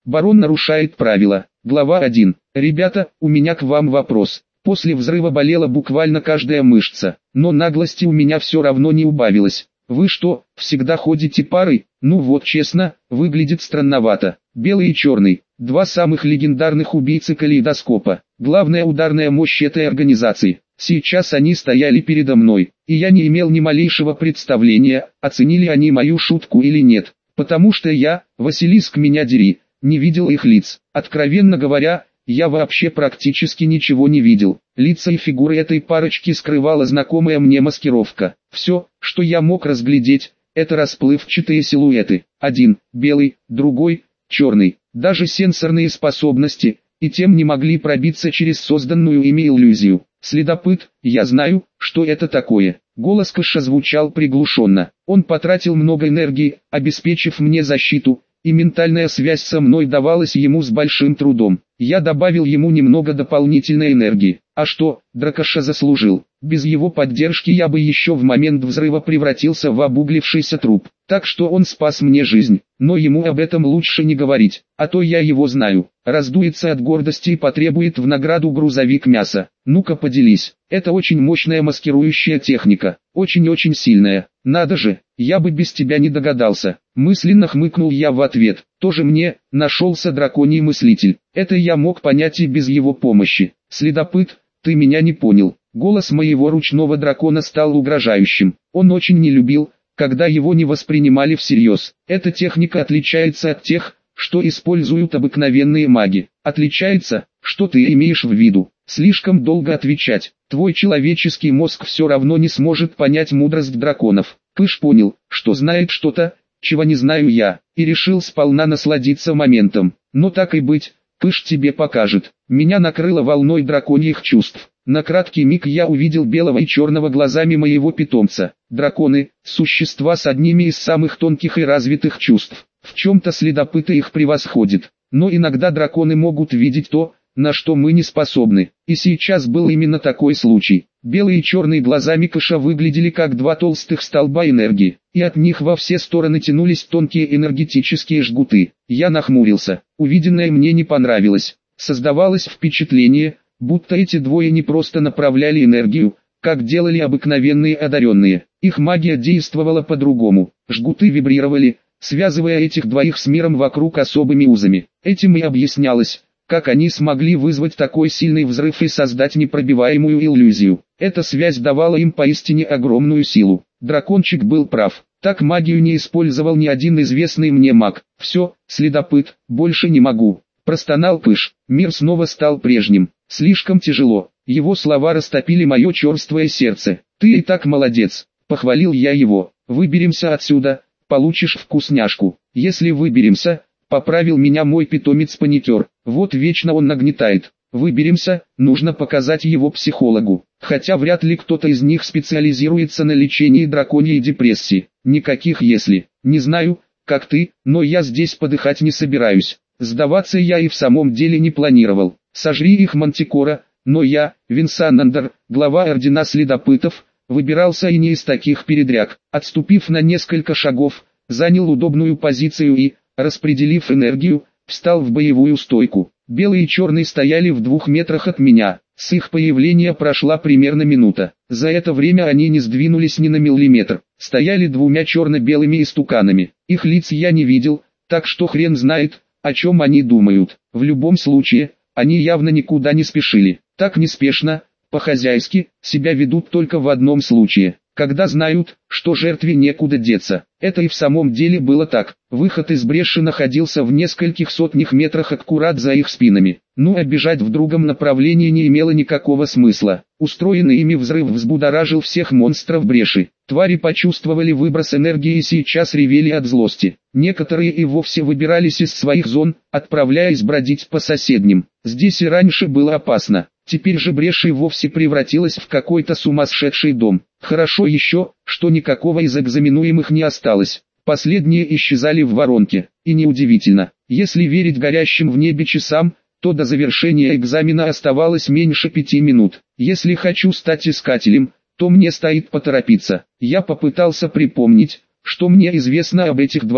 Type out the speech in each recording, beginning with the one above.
Барон нарушает правила. Глава 1. Ребята, у меня к вам вопрос. После взрыва болела буквально каждая мышца, но наглости у меня все равно не убавилось. Вы что, всегда ходите парой? Ну вот честно, выглядит странновато. Белый и черный, два самых легендарных убийцы калейдоскопа, главная ударная мощь этой организации. Сейчас они стояли передо мной, и я не имел ни малейшего представления, оценили они мою шутку или нет, потому что я, Василиск меня дери, не видел их лиц. Откровенно говоря, я вообще практически ничего не видел. Лица и фигуры этой парочки скрывала знакомая мне маскировка. Все, что я мог разглядеть, это расплывчатые силуэты. Один белый, другой черный. Даже сенсорные способности и тем не могли пробиться через созданную ими иллюзию. Следопыт, я знаю, что это такое. Голос Кэша звучал приглушенно. Он потратил много энергии, обеспечив мне защиту, и ментальная связь со мной давалась ему с большим трудом. Я добавил ему немного дополнительной энергии. А что, Дракоша заслужил. Без его поддержки я бы еще в момент взрыва превратился в обуглившийся труп. Так что он спас мне жизнь, но ему об этом лучше не говорить, а то я его знаю. Раздуется от гордости и потребует в награду грузовик мяса. Ну-ка поделись. Это очень мощная маскирующая техника, очень-очень сильная. Надо же, я бы без тебя не догадался. Мысленно хмыкнул я в ответ. Тоже мне, нашелся драконий мыслитель. Это я мог понять и без его помощи. Следопыт, ты меня не понял. Голос моего ручного дракона стал угрожающим. Он очень не любил, когда его не воспринимали всерьез. Эта техника отличается от тех, что используют обыкновенные маги. Отличается, что ты имеешь в виду? Слишком долго отвечать. Твой человеческий мозг все равно не сможет понять мудрость драконов. Кыш понял, что знает что-то, чего не знаю я, и решил сполна насладиться моментом. Но так и быть, Кыш тебе покажет. Меня накрыло волной драконьих чувств. На краткий миг я увидел белого и черного глазами моего питомца. Драконы – существа с одними из самых тонких и развитых чувств. В чем-то следопыты их превосходят. Но иногда драконы могут видеть то, на что мы не способны. И сейчас был именно такой случай. Белые и черные глазами Кэша выглядели как два толстых столба энергии, и от них во все стороны тянулись тонкие энергетические жгуты. Я нахмурился. Увиденное мне не понравилось. Создавалось впечатление, будто эти двое не просто направляли энергию, как делали обыкновенные одаренные. Их магия действовала по-другому. Жгуты вибрировали, связывая этих двоих с миром вокруг особыми узами. Этим и объяснялось, как они смогли вызвать такой сильный взрыв и создать непробиваемую иллюзию. Эта связь давала им поистине огромную силу. Дракончик был прав. Так магию не использовал ни один известный мне маг. Все, следопыт, больше не могу. Простонал Кыш. Мир снова стал прежним. Слишком тяжело. Его слова растопили мое черствое сердце. Ты и так молодец. Похвалил я его. Выберемся отсюда, получишь вкусняшку. Если выберемся, поправил меня мой питомец-паникер. Вот вечно он нагнетает. Выберемся, нужно показать его психологу. Хотя вряд ли кто-то из них специализируется на лечении драконьей депрессии. Никаких если. Не знаю, как ты, но я здесь подыхать не собираюсь. Сдаваться я и в самом деле не планировал. Сожри их, Мантикора, но я, Винсанандер, глава ордена следопытов, выбирался и не из таких передряг. Отступив на несколько шагов, занял удобную позицию и, распределив энергию, встал в боевую стойку. Белый и черный стояли в 2 метрах от меня. С их появления прошла примерно минута. За это время они не сдвинулись ни на миллиметр. Стояли двумя черно-белыми истуканами. Их лиц я не видел, так что хрен знает, о чем они думают. В любом случае, они явно никуда не спешили. Так неспешно, по-хозяйски, себя ведут только в одном случае, когда знают, что жертве некуда деться. Это и в самом деле было так. Выход из бреши находился в нескольких сотнях метрах аккурат за их спинами. Ну а бежать в другом направлении не имело никакого смысла. Устроенный ими взрыв взбудоражил всех монстров бреши. Твари почувствовали выброс энергии и сейчас ревели от злости. Некоторые и вовсе выбирались из своих зон, отправляясь бродить по соседним. Здесь и раньше было опасно. Теперь же брешь и вовсе превратилась в какой-то сумасшедший дом. Хорошо еще, что никакого из экзаменуемых не осталось. Последние исчезали в воронке. И неудивительно, если верить горящим в небе часам, то до завершения экзамена оставалось меньше 5 минут. Если хочу стать искателем, то мне стоит поторопиться. Я попытался припомнить, что мне известно об этих двоих.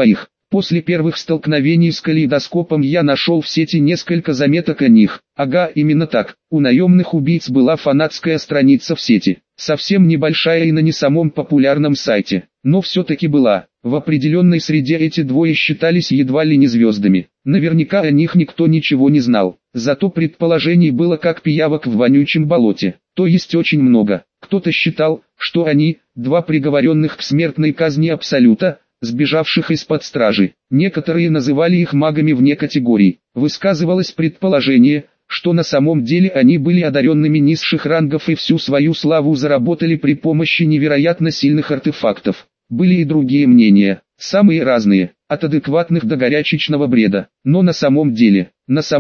После первых столкновений с калейдоскопом я нашел в сети несколько заметок о них. Ага, именно так. У наемных убийц была фанатская страница в сети. Совсем небольшая и на не самом популярном сайте. Но все-таки была. В определенной среде эти двое считались едва ли не звездами. Наверняка о них никто ничего не знал. Зато предположений было как пиявок в вонючем болоте. То есть очень много. Кто-то считал, что они, два приговоренных к смертной казни абсолюта, сбежавших из-под стражи. Некоторые называли их магами вне категорий. Высказывалось предположение, что на самом деле они были одаренными низших рангов и всю свою славу заработали при помощи невероятно сильных артефактов. Были и другие мнения, самые разные, от адекватных до горячечного бреда. Но на самом деле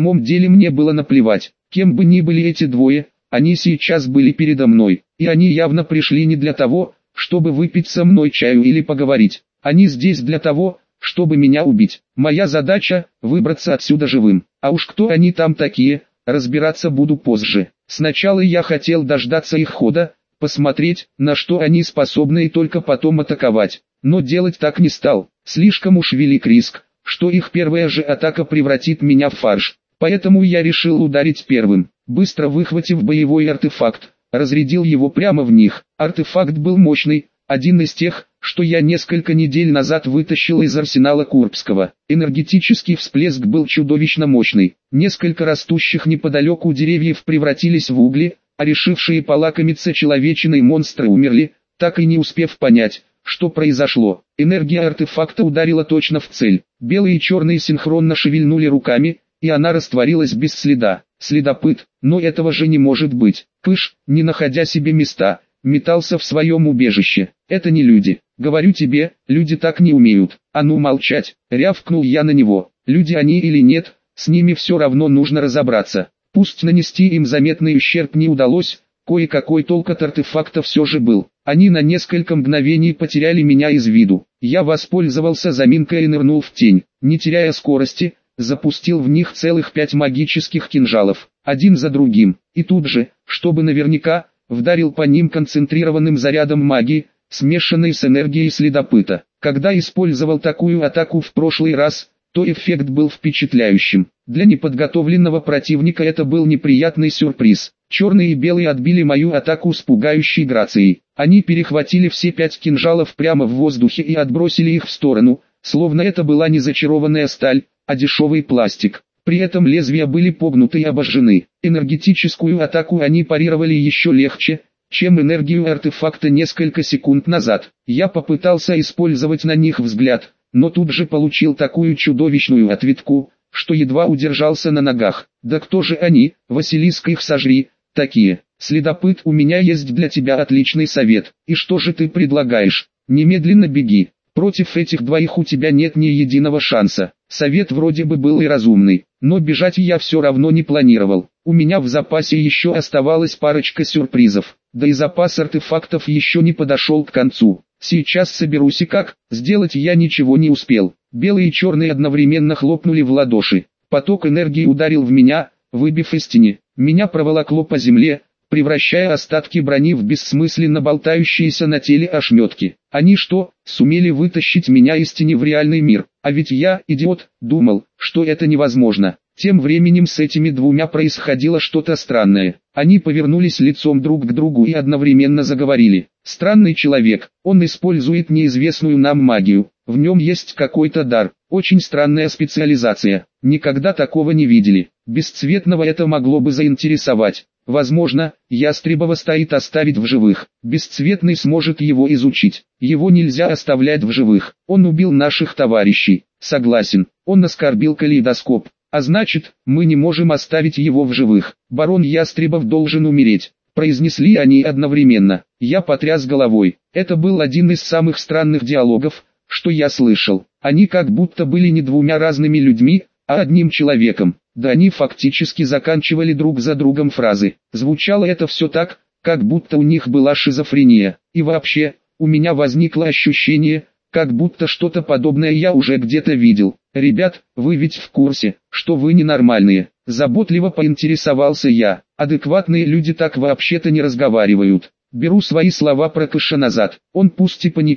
мне было наплевать, кем бы ни были эти двое, они сейчас были передо мной, и они явно пришли не для того, чтобы выпить со мной чаю или поговорить. Они здесь для того, чтобы меня убить. Моя задача – выбраться отсюда живым. А уж кто они там такие, разбираться буду позже. Сначала я хотел дождаться их хода, посмотреть, на что они способны и только потом атаковать. Но делать так не стал. Слишком уж велик риск, что их первая же атака превратит меня в фарш. Поэтому я решил ударить первым. Быстро выхватив боевой артефакт, разрядил его прямо в них. Артефакт был мощный, один из тех, что я несколько недель назад вытащил из арсенала Курбского. Энергетический всплеск был чудовищно мощный. Несколько растущих неподалеку деревьев превратились в угли, а решившие полакомиться человечиной монстры умерли, так и не успев понять, что произошло. Энергия артефакта ударила точно в цель. Белые и черные синхронно шевельнули руками, и она растворилась без следа. Следопыт, но этого же не может быть. Пыш, не находя себе места, метался в своем убежище. Это не люди. Говорю тебе, люди так не умеют. А ну молчать, рявкнул я на него. Люди они или нет, с ними все равно нужно разобраться. Пусть нанести им заметный ущерб не удалось, кое-какой толк от артефакта все же был. Они на несколько мгновений потеряли меня из виду. Я воспользовался заминкой и нырнул в тень. Не теряя скорости, запустил в них целых 5 магических кинжалов, один за другим. И тут же, чтобы наверняка, вдарил по ним концентрированным зарядом магии, смешанной с энергией следопыта. Когда использовал такую атаку в прошлый раз, то эффект был впечатляющим. Для неподготовленного противника это был неприятный сюрприз. Черные и белые отбили мою атаку с пугающей грацией. Они перехватили все 5 кинжалов прямо в воздухе и отбросили их в сторону, словно это была не зачарованная сталь, а дешевый пластик. При этом лезвия были погнуты и обожжены. Энергетическую атаку они парировали еще легче, чем энергию артефакта несколько секунд назад. Я попытался использовать на них взгляд, но тут же получил такую чудовищную ответку, что едва удержался на ногах. Да кто же они, Василиск их сожри, такие? Следопыт, у меня есть для тебя отличный совет. И что же ты предлагаешь? Немедленно беги. Против этих двоих у тебя нет ни единого шанса. Совет вроде бы был и разумный, но бежать я все равно не планировал. У меня в запасе еще оставалась парочка сюрпризов, да и запас артефактов еще не подошел к концу. Сейчас соберусь и как, сделать я ничего не успел. Белые и черные одновременно хлопнули в ладоши. Поток энергии ударил в меня, выбив из тени. Меня проволокло по земле, превращая остатки брони в бессмысленно болтающиеся на теле ошметки. Они что, сумели вытащить меня из тени в реальный мир? А ведь я, идиот, думал, что это невозможно. Тем временем с этими двумя происходило что-то странное. Они повернулись лицом друг к другу и одновременно заговорили. Странный человек, он использует неизвестную нам магию. В нем есть какой-то дар, очень странная специализация. Никогда такого не видели. Бесцветного это могло бы заинтересовать. Возможно, Ястребова стоит оставить в живых. Бесцветный сможет его изучить. Его нельзя оставлять в живых. Он убил наших товарищей. Согласен, он оскорбил калейдоскоп. А значит, мы не можем оставить его в живых. Барон Ястребов должен умереть. Произнесли они одновременно. Я потряс головой. Это был один из самых странных диалогов, что я слышал. Они как будто были не двумя разными людьми, а одним человеком. Да они фактически заканчивали друг за другом фразы. Звучало это все так, как будто у них была шизофрения. И вообще, у меня возникло ощущение, как будто что-то подобное я уже где-то видел. «Ребят, вы ведь в курсе, что вы ненормальные?» Заботливо поинтересовался я. «Адекватные люди так вообще-то не разговаривают». Беру свои слова про Кыша назад. Он пусть и паникер,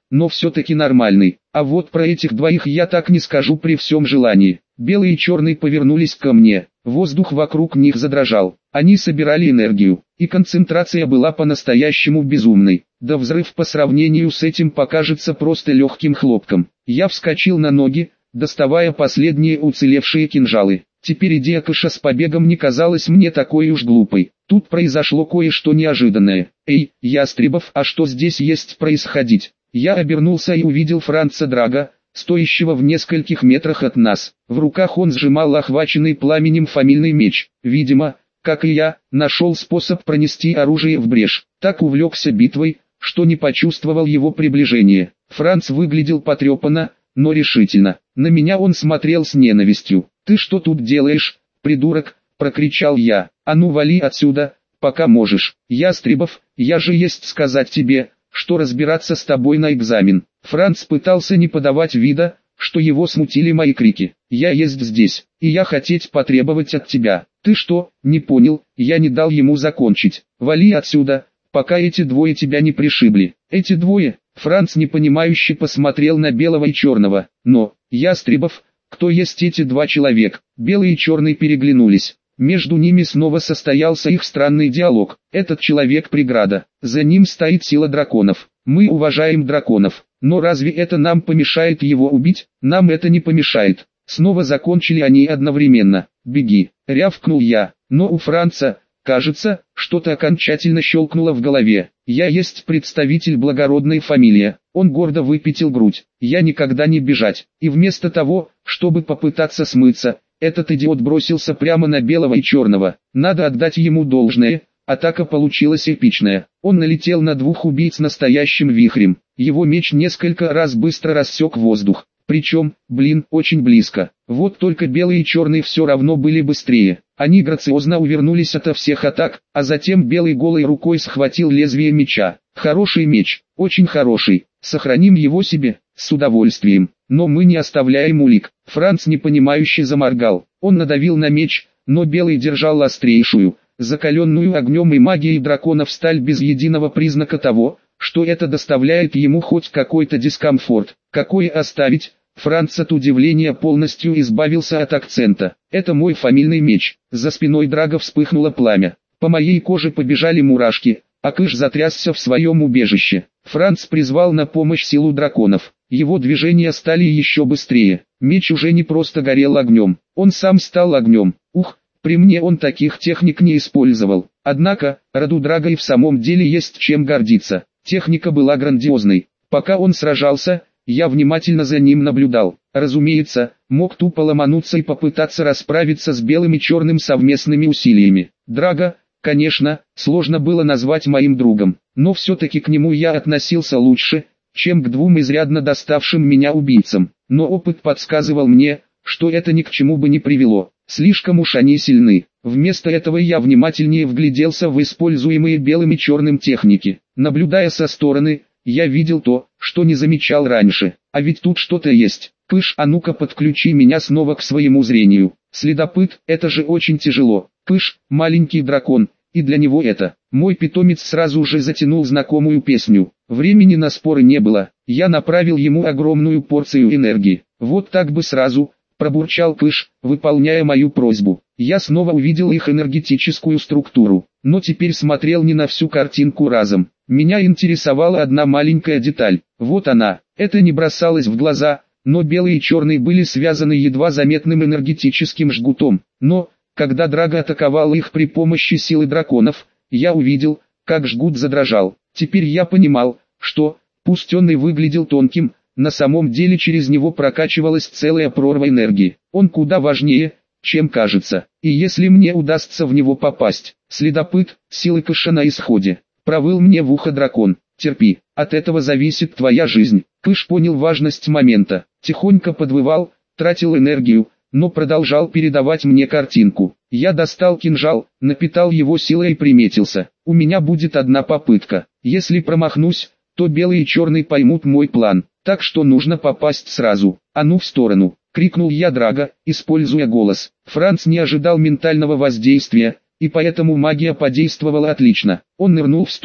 но все-таки нормальный. А вот про этих двоих я так не скажу при всем желании. Белый и черный повернулись ко мне. Воздух вокруг них задрожал. Они собирали энергию, и концентрация была по-настоящему безумной. Да взрыв по сравнению с этим покажется просто легким хлопком. Я вскочил на ноги, доставая последние уцелевшие кинжалы. Теперь идея Кэша с побегом не казалась мне такой уж глупой. Тут произошло кое-что неожиданное. «Эй, Ястребов, а что здесь есть происходить?» Я обернулся и увидел Франца Драга, стоящего в нескольких метрах от нас. В руках он сжимал охваченный пламенем фамильный меч. Видимо, как и я, нашел способ пронести оружие в брешь. Так увлекся битвой, что не почувствовал его приближения. Франц выглядел потрепанно, но решительно. На меня он смотрел с ненавистью. «Ты что тут делаешь, придурок?» – прокричал я. «А ну вали отсюда, пока можешь. Ястребов, я же есть сказать тебе, что разбираться с тобой на экзамен». Франц пытался не подавать вида, что его смутили мои крики. «Я есть здесь, и я хотеть потребовать от тебя». «Ты что, не понял?» Я не дал ему закончить. «Вали отсюда, пока эти двое тебя не пришибли». «Эти двое?» Франц непонимающе посмотрел на белого и черного. «Но, Ястребов, кто есть эти два человека?» Белый и черный переглянулись. Между ними снова состоялся их странный диалог. «Этот человек преграда. За ним стоит сила драконов. Мы уважаем драконов. Но разве это нам помешает его убить? Нам это не помешает». Снова закончили они одновременно. «Беги!» — рявкнул я. Но у Франца, кажется, что-то окончательно щелкнуло в голове. «Я есть представитель благородной фамилии». Он гордо выпятил грудь. «Я никогда не бежать». И вместо того, чтобы попытаться смыться, этот идиот бросился прямо на белого и черного. Надо отдать ему должное, атака получилась эпичная. Он налетел на двух убийц настоящим вихрем. Его меч несколько раз быстро рассек воздух. Причем, очень близко. Вот только белый и черный все равно были быстрее. Они грациозно увернулись ото всех атак, а затем белый голой рукой схватил лезвие меча. Хороший меч, очень хороший. Сохраним его себе, с удовольствием. Но мы не оставляем улик. Франц непонимающе заморгал. Он надавил на меч, но белый держал острейшую, закаленную огнем и магией драконов сталь без единого признака того, что это доставляет ему хоть какой-то дискомфорт. Какой оставить? Франц от удивления полностью избавился от акцента. «Это мой фамильный меч». За спиной Драга вспыхнуло пламя. По моей коже побежали мурашки, а Кэш затрясся в своем убежище. Франц призвал на помощь силу драконов. Его движения стали еще быстрее. Меч уже не просто горел огнем, он сам стал огнем. Ух, при мне он таких техник не использовал. Однако, роду Драга и в самом деле есть чем гордиться. Техника была грандиозной. Пока он сражался, я внимательно за ним наблюдал. Разумеется, мог тупо ломануться и попытаться расправиться с белым и черным совместными усилиями. Драга, конечно, сложно было назвать моим другом, но все-таки к нему я относился лучше, чем к двум изрядно доставшим меня убийцам. Но опыт подсказывал мне, что это ни к чему бы не привело. Слишком уж они сильны. Вместо этого я внимательнее вгляделся в используемые белым и черным техники. Наблюдая со стороны, я видел то, что не замечал раньше. А ведь тут что-то есть. Кыш, а ну-ка подключи меня снова к своему зрению. Следопыт, это же очень тяжело. Кыш, маленький дракон, и для него это. Мой питомец сразу же затянул знакомую песню. Времени на споры не было. Я направил ему огромную порцию энергии. Вот так бы сразу, пробурчал Кыш, выполняя мою просьбу. Я снова увидел их энергетическую структуру, но теперь смотрел не на всю картинку разом. Меня интересовала одна маленькая деталь. Вот она. Это не бросалось в глаза, но белый и черный были связаны едва заметным энергетическим жгутом. Но, когда Драга атаковал их при помощи силы драконов, я увидел, как жгут задрожал. Теперь я понимал, что, пусть он и выглядел тонким, на самом деле через него прокачивалась целая прорва энергии. Он куда важнее, чем кажется. И если мне удастся в него попасть, следопыт, силы Кэша на исходе. Провыл мне в ухо дракон. Терпи, от этого зависит твоя жизнь. Кэш понял важность момента, тихонько подвывал, тратил энергию, но продолжал передавать мне картинку. Я достал кинжал, напитал его силой и приметился. У меня будет одна попытка. Если промахнусь, то белый и черный поймут мой план. Так что нужно попасть сразу. А ну в сторону, крикнул я Драга, используя голос. Франц не ожидал ментального воздействия, и поэтому магия подействовала отлично. Он нырнул в сторону.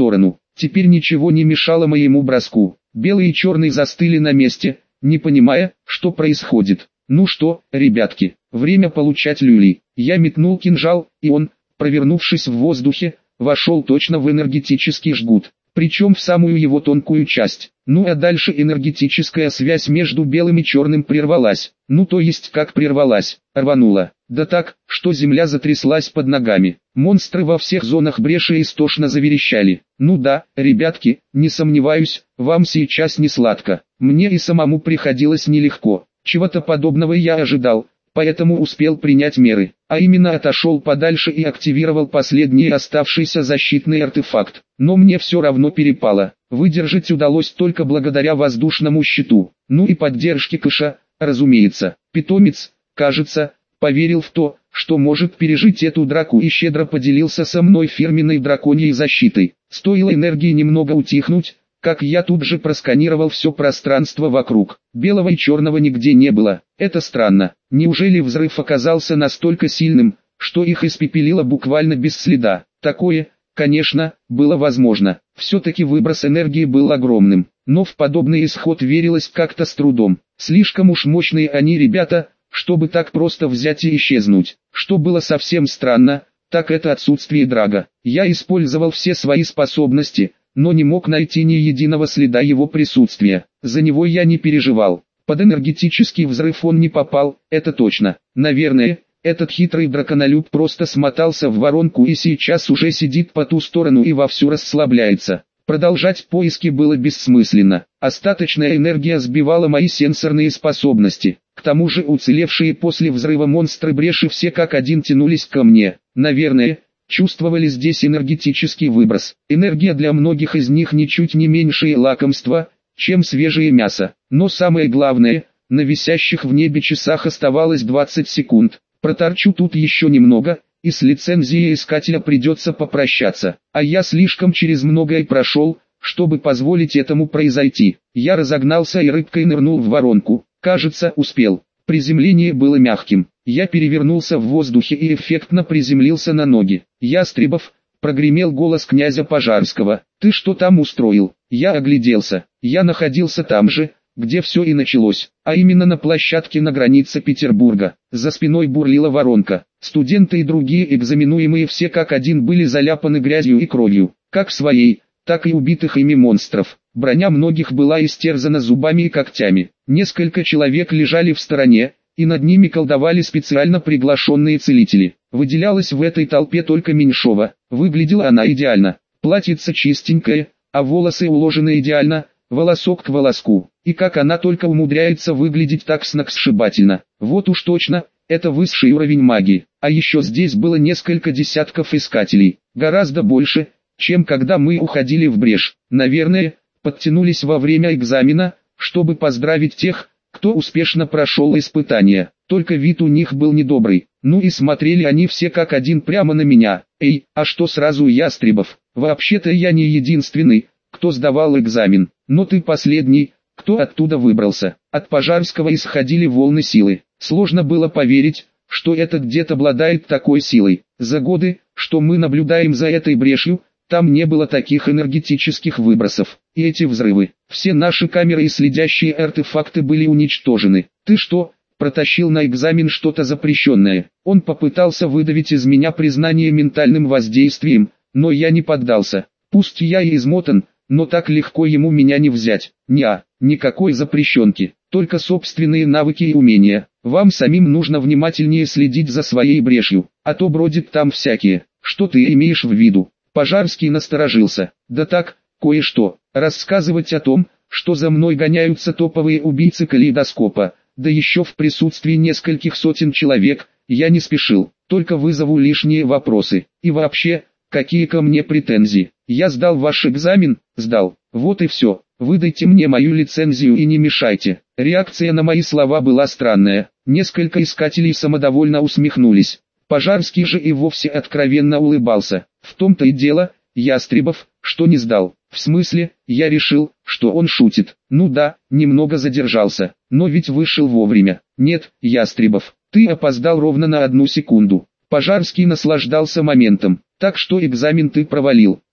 Теперь ничего не мешало моему броску. Белый и черный застыли на месте, не понимая, что происходит. Ну что, ребятки, время получать люли. Я метнул кинжал, и он, провернувшись в воздухе, вошел точно в энергетический жгут, причем в самую его тонкую часть. Ну а дальше энергетическая связь между белым и черным прервалась. Ну то есть как прервалась, рванула. Да так, что земля затряслась под ногами. Монстры во всех зонах бреши истошно заверещали. Ну да, ребятки, не сомневаюсь, вам сейчас не сладко. Мне и самому приходилось нелегко. Чего-то подобного я ожидал, поэтому успел принять меры, а именно отошел подальше и активировал последний оставшийся защитный артефакт. Но мне все равно перепало. Выдержать удалось только благодаря воздушному щиту. Ну и поддержке Кэша, разумеется. Питомец, кажется, поверил в то, что может пережить эту драку и щедро поделился со мной фирменной драконьей защитой. Стоило энергии немного утихнуть, как я тут же просканировал все пространство вокруг. Белого и черного нигде не было. Это странно. Неужели взрыв оказался настолько сильным, что их испепелило буквально без следа? Такое, конечно, было возможно. Все-таки выброс энергии был огромным. Но в подобный исход верилось как-то с трудом. Слишком уж мощные они ребята, чтобы так просто взять и исчезнуть. Что было совсем странно, так это отсутствие драга. Я использовал все свои способности, но не мог найти ни единого следа его присутствия. За него я не переживал. Под энергетический взрыв он не попал, это точно. Наверное, этот хитрый драконолюб просто смотался в воронку и сейчас уже сидит по ту сторону и вовсю расслабляется. Продолжать поиски было бессмысленно. Остаточная энергия сбивала мои сенсорные способности. К тому же уцелевшие после взрыва монстры бреши все как один тянулись ко мне. Наверное, чувствовали здесь энергетический выброс. Энергия для многих из них ничуть не меньшее лакомство, чем свежее мясо. Но самое главное, на висящих в небе часах оставалось 20 секунд. Проторчу тут еще немного, и с лицензией искателя придется попрощаться. А я слишком через многое прошел, чтобы позволить этому произойти. Я разогнался и рыбкой нырнул в воронку. Кажется, успел. Приземление было мягким. Я перевернулся в воздухе и эффектно приземлился на ноги. «Ястребов!» — прогремел голос князя Пожарского. «Ты что там устроил?» Я огляделся. Я находился там же, где все и началось, а именно на площадке на границе Петербурга. За спиной бурлила воронка. Студенты и другие экзаменуемые все как один были заляпаны грязью и кровью, как своей, так и убитых ими монстров. Броня многих была истерзана зубами и когтями. Несколько человек лежали в стороне, и над ними колдовали специально приглашенные целители. Выделялась в этой толпе только Меньшова. Выглядела она идеально. Платьице чистенькое, а волосы уложены идеально, волосок к волоску. И как она только умудряется выглядеть так сногсшибательно. Вот уж точно, это высший уровень магии. А еще здесь было несколько десятков искателей. Гораздо больше, чем когда мы уходили в брешь. Наверное, подтянулись во время экзамена, чтобы поздравить тех, кто успешно прошел испытание. Только вид у них был недобрый. Ну и смотрели они все как один прямо на меня. «Эй, а что сразу Ястребов? Вообще-то я не единственный, кто сдавал экзамен. Но ты последний, кто оттуда выбрался». От Пожарского исходили волны силы. Сложно было поверить, что этот дед обладает такой силой. За годы, что мы наблюдаем за этой брешью, там не было таких энергетических выбросов. И эти взрывы, все наши камеры и следящие артефакты были уничтожены. «Ты что, протащил на экзамен что-то запрещенное?» Он попытался выдавить из меня признание ментальным воздействием, но я не поддался. Пусть я и измотан, но так легко ему меня не взять. Никакой запрещенки, только собственные навыки и умения. Вам самим нужно внимательнее следить за своей брешью, а то бродит там всякие. Что ты имеешь в виду? Пожарский насторожился. Да так, кое-что. Рассказывать о том, что за мной гоняются топовые убийцы калейдоскопа, да еще в присутствии нескольких сотен человек, я не спешил, только вызову лишние вопросы. И вообще, какие ко мне претензии? Я сдал ваш экзамен, сдал. Вот и все. Выдайте мне мою лицензию и не мешайте. Реакция на мои слова была странная. Несколько искателей самодовольно усмехнулись. Пожарский же и вовсе откровенно улыбался. В том-то и дело, Ястребов, что не сдал. В смысле, я решил, что он шутит. Ну да, немного задержался, но ведь вышел вовремя. Нет, Ястребов, ты опоздал ровно на 1 секунду. Пожарский наслаждался моментом. Так что экзамен ты провалил.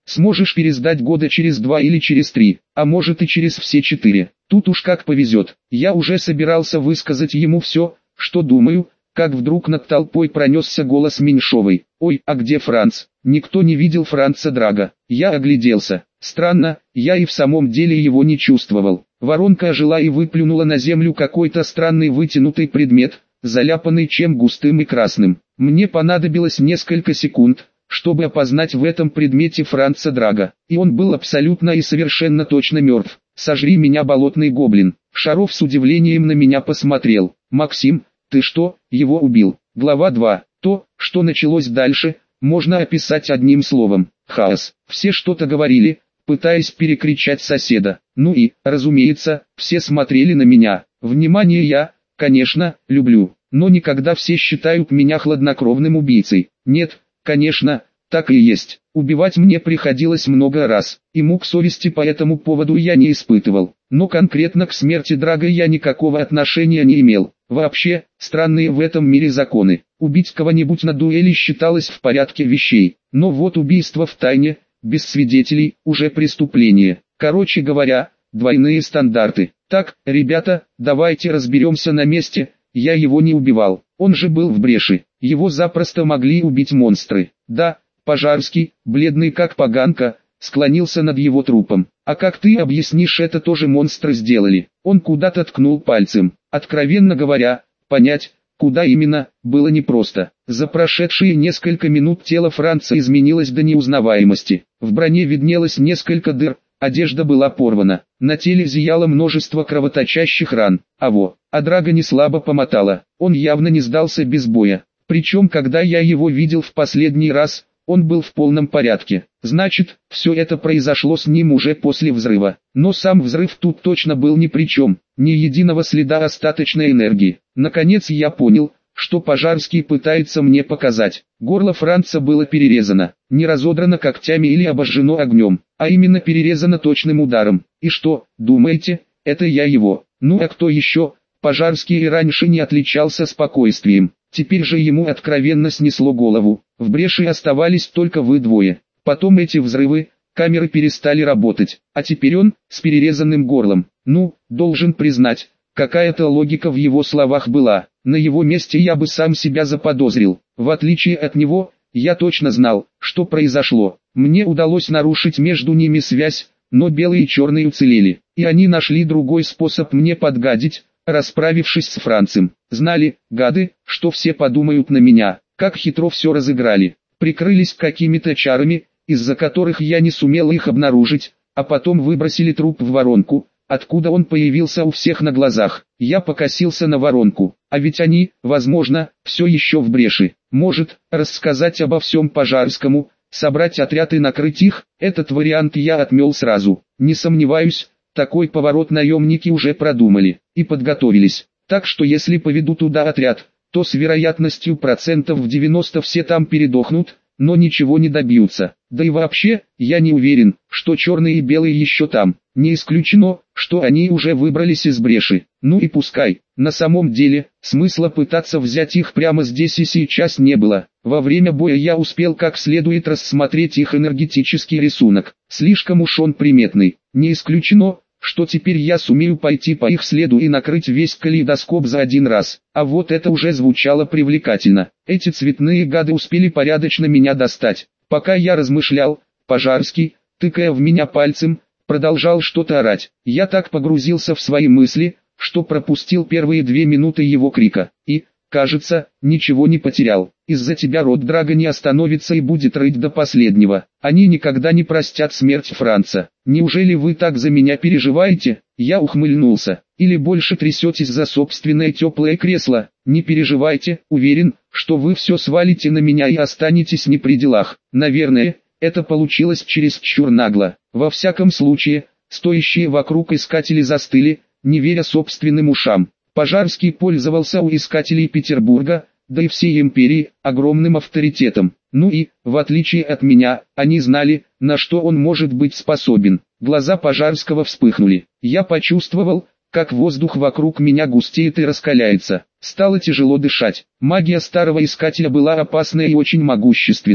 Сможешь пересдать года через 2 или через 3, а может и через все 4. Тут уж как повезет. Я уже собирался высказать ему все, что думаю, как вдруг над толпой пронесся голос Меньшовой. «Ой, а где Франц?» Никто не видел Франца Драга. Я огляделся. Странно, я и в самом деле его не чувствовал. Воронка ожила и выплюнула на землю какой-то странный вытянутый предмет, заляпанный чем густым и красным. Мне понадобилось несколько секунд, чтобы опознать в этом предмете Франца Драга. И он был абсолютно и совершенно точно мертв. «Сожри меня, болотный гоблин!» Шаров с удивлением на меня посмотрел. «Максим, ты что, его убил?» Глава 2. То, что началось дальше, можно описать одним словом. Хаос. Все что-то говорили, пытаясь перекричать соседа. Ну и, разумеется, все смотрели на меня. Внимание я, конечно, люблю. Но никогда все считают меня хладнокровным убийцей. Нет, конечно, так и есть. Убивать мне приходилось много раз, и мук совести по этому поводу я не испытывал. Но конкретно к смерти Драга я никакого отношения не имел. Вообще, странные в этом мире законы. Убить кого-нибудь на дуэли считалось в порядке вещей. Но вот убийство в тайне, без свидетелей, уже преступление. Короче говоря, двойные стандарты. Так, ребята, давайте разберемся на месте. Я его не убивал, он же был в бреши. Его запросто могли убить монстры. Да, Пожарский, бледный как поганка, склонился над его трупом. А как ты объяснишь, это тоже монстры сделали? Он куда-то ткнул пальцем. Откровенно говоря, понять, куда именно, было непросто. За прошедшие несколько минут тело Франца изменилось до неузнаваемости. В броне виднелось несколько дыр, одежда была порвана. На теле зияло множество кровоточащих ран. А Драга не слабо помотало. Он явно не сдался без боя. Причем, когда я его видел в последний раз, он был в полном порядке. Значит, все это произошло с ним уже после взрыва. Но сам взрыв тут точно был ни при чем. Ни единого следа остаточной энергии. Наконец я понял, что Пожарский пытается мне показать. Горло Франца было перерезано. Не разодрано когтями или обожжено огнем, а именно перерезано точным ударом. И что, думаете, это я его? Ну а кто еще? Пожарский и раньше не отличался спокойствием. Теперь же ему откровенно снесло голову. В бреши оставались только вы двое. Потом эти взрывы, камеры перестали работать. А теперь он, с перерезанным горлом. Ну, должен признать, какая-то логика в его словах была. На его месте я бы сам себя заподозрил. В отличие от него, я точно знал, что произошло. Мне удалось нарушить между ними связь, но белые и черные уцелели. И они нашли другой способ мне подгадить, расправившись с Францем. Знали, гады, что все подумают на меня, как хитро все разыграли. Прикрылись какими-то чарами, из-за которых я не сумел их обнаружить, а потом выбросили труп в воронку, откуда он появился у всех на глазах. Я покосился на воронку, а ведь они, возможно, все еще в бреши. Может, рассказать обо всем Пожарскому, собрать отряд и накрыть их, этот вариант я отмел сразу. Не сомневаюсь, такой поворот наемники уже продумали и подготовились. Так что если поведут туда отряд, то с вероятностью процентов в 90 все там передохнут, но ничего не добьются. Да и вообще, я не уверен, что черные и белые еще там. Не исключено, что они уже выбрались из бреши. Ну и пускай. На самом деле, смысла пытаться взять их прямо здесь и сейчас не было. Во время боя я успел как следует рассмотреть их энергетический рисунок. Слишком уж он приметный. Не исключено, что теперь я сумею пойти по их следу и накрыть весь калейдоскоп за один раз. А вот это уже звучало привлекательно. Эти цветные гады успели порядочно меня достать. Пока я размышлял, Пожарский, тыкая в меня пальцем, продолжал что-то орать. Я так погрузился в свои мысли, что пропустил первые 2 минуты его крика. И, кажется, ничего не потерял. Из-за тебя род Драга не остановится и будет рыть до последнего. Они никогда не простят смерть Франца. Неужели вы так за меня переживаете? Я ухмыльнулся. Или больше трясетесь за собственное теплое кресло? Не переживайте, уверен, что вы все свалите на меня и останетесь не при делах. Наверное, это получилось чересчур нагло. Во всяком случае, стоящие вокруг искатели застыли, не веря собственным ушам. Пожарский пользовался у искателей Петербурга, да и всей империи, огромным авторитетом. Ну и, в отличие от меня, они знали, на что он может быть способен. Глаза Пожарского вспыхнули. Я почувствовал, как воздух вокруг меня густеет и раскаляется. Стало тяжело дышать. Магия старого искателя была опасной и очень могущественной.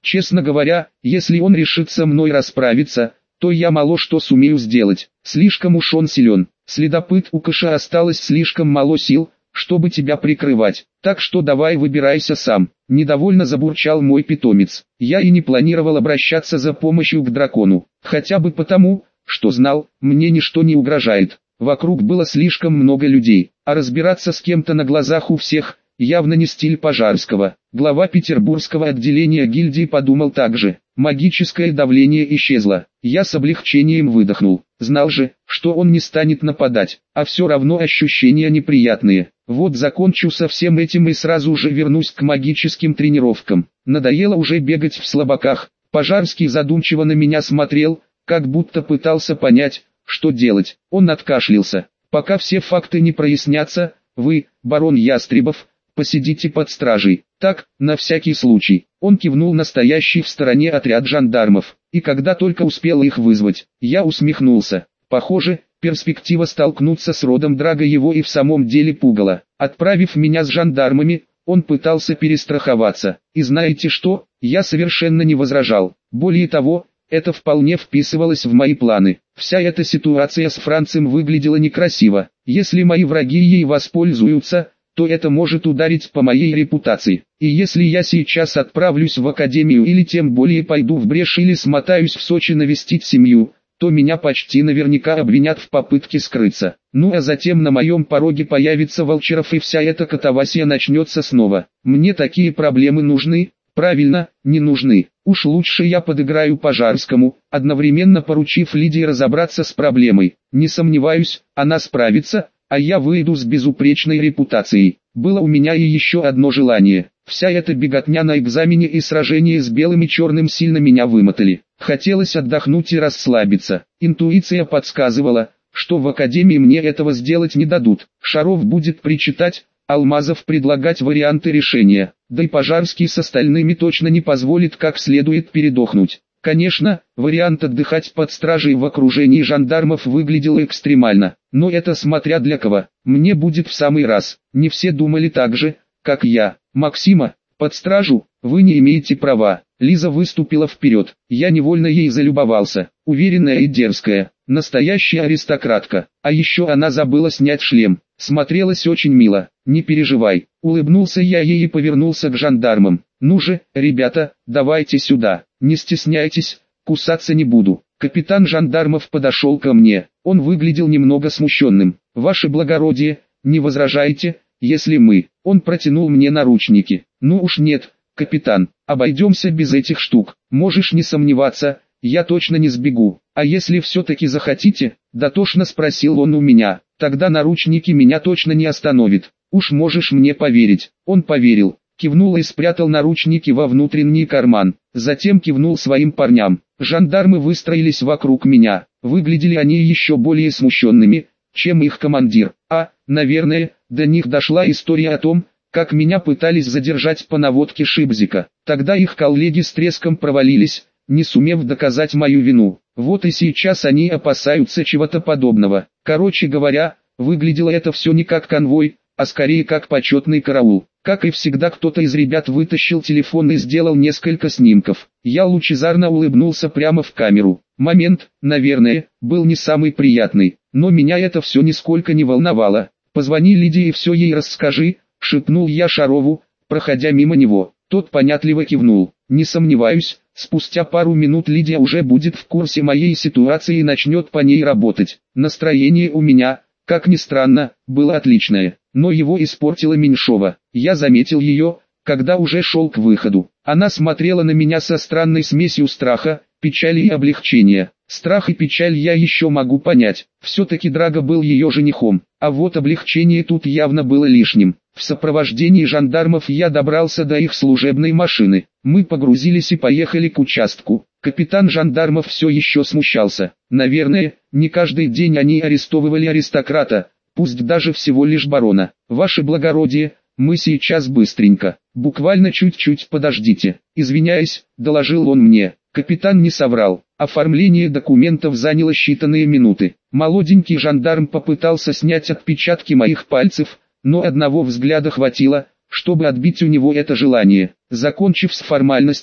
Честно говоря, если он решит со мной расправиться, то я мало что сумею сделать. Слишком уж он силен. Следопыт, у Кыша осталось слишком мало сил, чтобы тебя прикрывать. Так что давай выбирайся сам. Недовольно забурчал мой питомец. Я и не планировал обращаться за помощью к дракону. Хотя бы потому, что знал, мне ничто не угрожает. Вокруг было слишком много людей, а разбираться с кем-то на глазах у всех явно не стиль Пожарского. Глава петербургского отделения гильдии подумал так же. Магическое давление исчезло. Я с облегчением выдохнул. Знал же, что он не станет нападать, а все равно ощущения неприятные. Вот закончу со всем этим и сразу же вернусь к магическим тренировкам. Надоело уже бегать в слабаках. Пожарский задумчиво на меня смотрел, как будто пытался понять, что делать. Он откашлялся. Пока все факты не прояснятся, вы, барон Ястребов, посидите под стражей. Так, на всякий случай. Он кивнул на стоящий в стороне отряд жандармов. И когда только успел их вызвать, я усмехнулся. Похоже, перспектива столкнуться с родом Драго его и в самом деле пугала. Отправив меня с жандармами, он пытался перестраховаться. И знаете что, я совершенно не возражал. Более того, это вполне вписывалось в мои планы. Вся эта ситуация с Францем выглядела некрасиво. Если мои враги ей воспользуются, то это может ударить по моей репутации. И если я сейчас отправлюсь в академию или тем более пойду в брешь или смотаюсь в Сочи навестить семью, то меня почти наверняка обвинят в попытке скрыться. Ну а затем на моем пороге появится Волчеров и вся эта катавасия начнется снова. Мне такие проблемы нужны? Правильно, не нужны. Уж лучше я подыграю Пожарскому, одновременно поручив Лидии разобраться с проблемой. Не сомневаюсь, она справится, а я выйду с безупречной репутацией. Было у меня и еще одно желание. Вся эта беготня на экзамене и сражение с белым и черным сильно меня вымотали. Хотелось отдохнуть и расслабиться. Интуиция подсказывала, что в академии мне этого сделать не дадут. Шаров будет причитать, Алмазов предлагать варианты решения. Да и Пожарский с остальными точно не позволит как следует передохнуть. Конечно, вариант отдыхать под стражей в окружении жандармов выглядел экстремально, но это смотря для кого. Мне будет в самый раз. Не все думали так же, как я. Максима, под стражу, вы не имеете права. Лиза выступила вперед. Я невольно ей залюбовался. Уверенная и дерзкая. Настоящая аристократка. А еще она забыла снять шлем. Смотрелась очень мило. Не переживай. Улыбнулся я ей и повернулся к жандармам. Ну же, ребята, давайте сюда. Не стесняйтесь, кусаться не буду. Капитан жандармов подошел ко мне. Он выглядел немного смущенным. Ваше благородие, не возражаете, если мы... Он протянул мне наручники. Ну уж нет, капитан, обойдемся без этих штук. Можешь не сомневаться, я точно не сбегу. А если все-таки захотите, дотошно спросил он у меня, тогда наручники меня точно не остановят. Уж можешь мне поверить. Он поверил, кивнул и спрятал наручники во внутренний карман. Затем кивнул своим парням. Жандармы выстроились вокруг меня. Выглядели они еще более смущенными, чем их командир. Наверное, до них дошла история о том, как меня пытались задержать по наводке Шибзика. Тогда их коллеги с треском провалились, не сумев доказать мою вину. Вот и сейчас они опасаются чего-то подобного. Короче говоря, выглядело это все не как конвой, а скорее как почетный караул. Как и всегда, кто-то из ребят вытащил телефон и сделал несколько снимков. Я лучезарно улыбнулся прямо в камеру. Момент, наверное, был не самый приятный, но меня это все нисколько не волновало. «Позвони Лидии и все ей расскажи», — шепнул я Шарову, проходя мимо него. Тот понятливо кивнул. «Не сомневаюсь, спустя пару минут Лидия уже будет в курсе моей ситуации и начнет по ней работать». Настроение у меня, как ни странно, было отличное, но его испортила Меньшова. Я заметил ее, когда уже шел к выходу. Она смотрела на меня со странной смесью страха, печали и облегчения. Страх и печаль я еще могу понять, все-таки Драго был ее женихом, а вот облегчение тут явно было лишним. В сопровождении жандармов я добрался до их служебной машины. Мы погрузились и поехали к участку. Капитан жандармов все еще смущался. Наверное, не каждый день они арестовывали аристократа, пусть даже всего лишь барона. «Ваше благородие, мы сейчас быстренько, буквально чуть-чуть подождите». Извиняясь, доложил он мне. Капитан не соврал. Оформление документов заняло считанные минуты. Молоденький жандарм попытался снять отпечатки моих пальцев, но одного взгляда хватило, чтобы отбить у него это желание. Закончив с формальностями,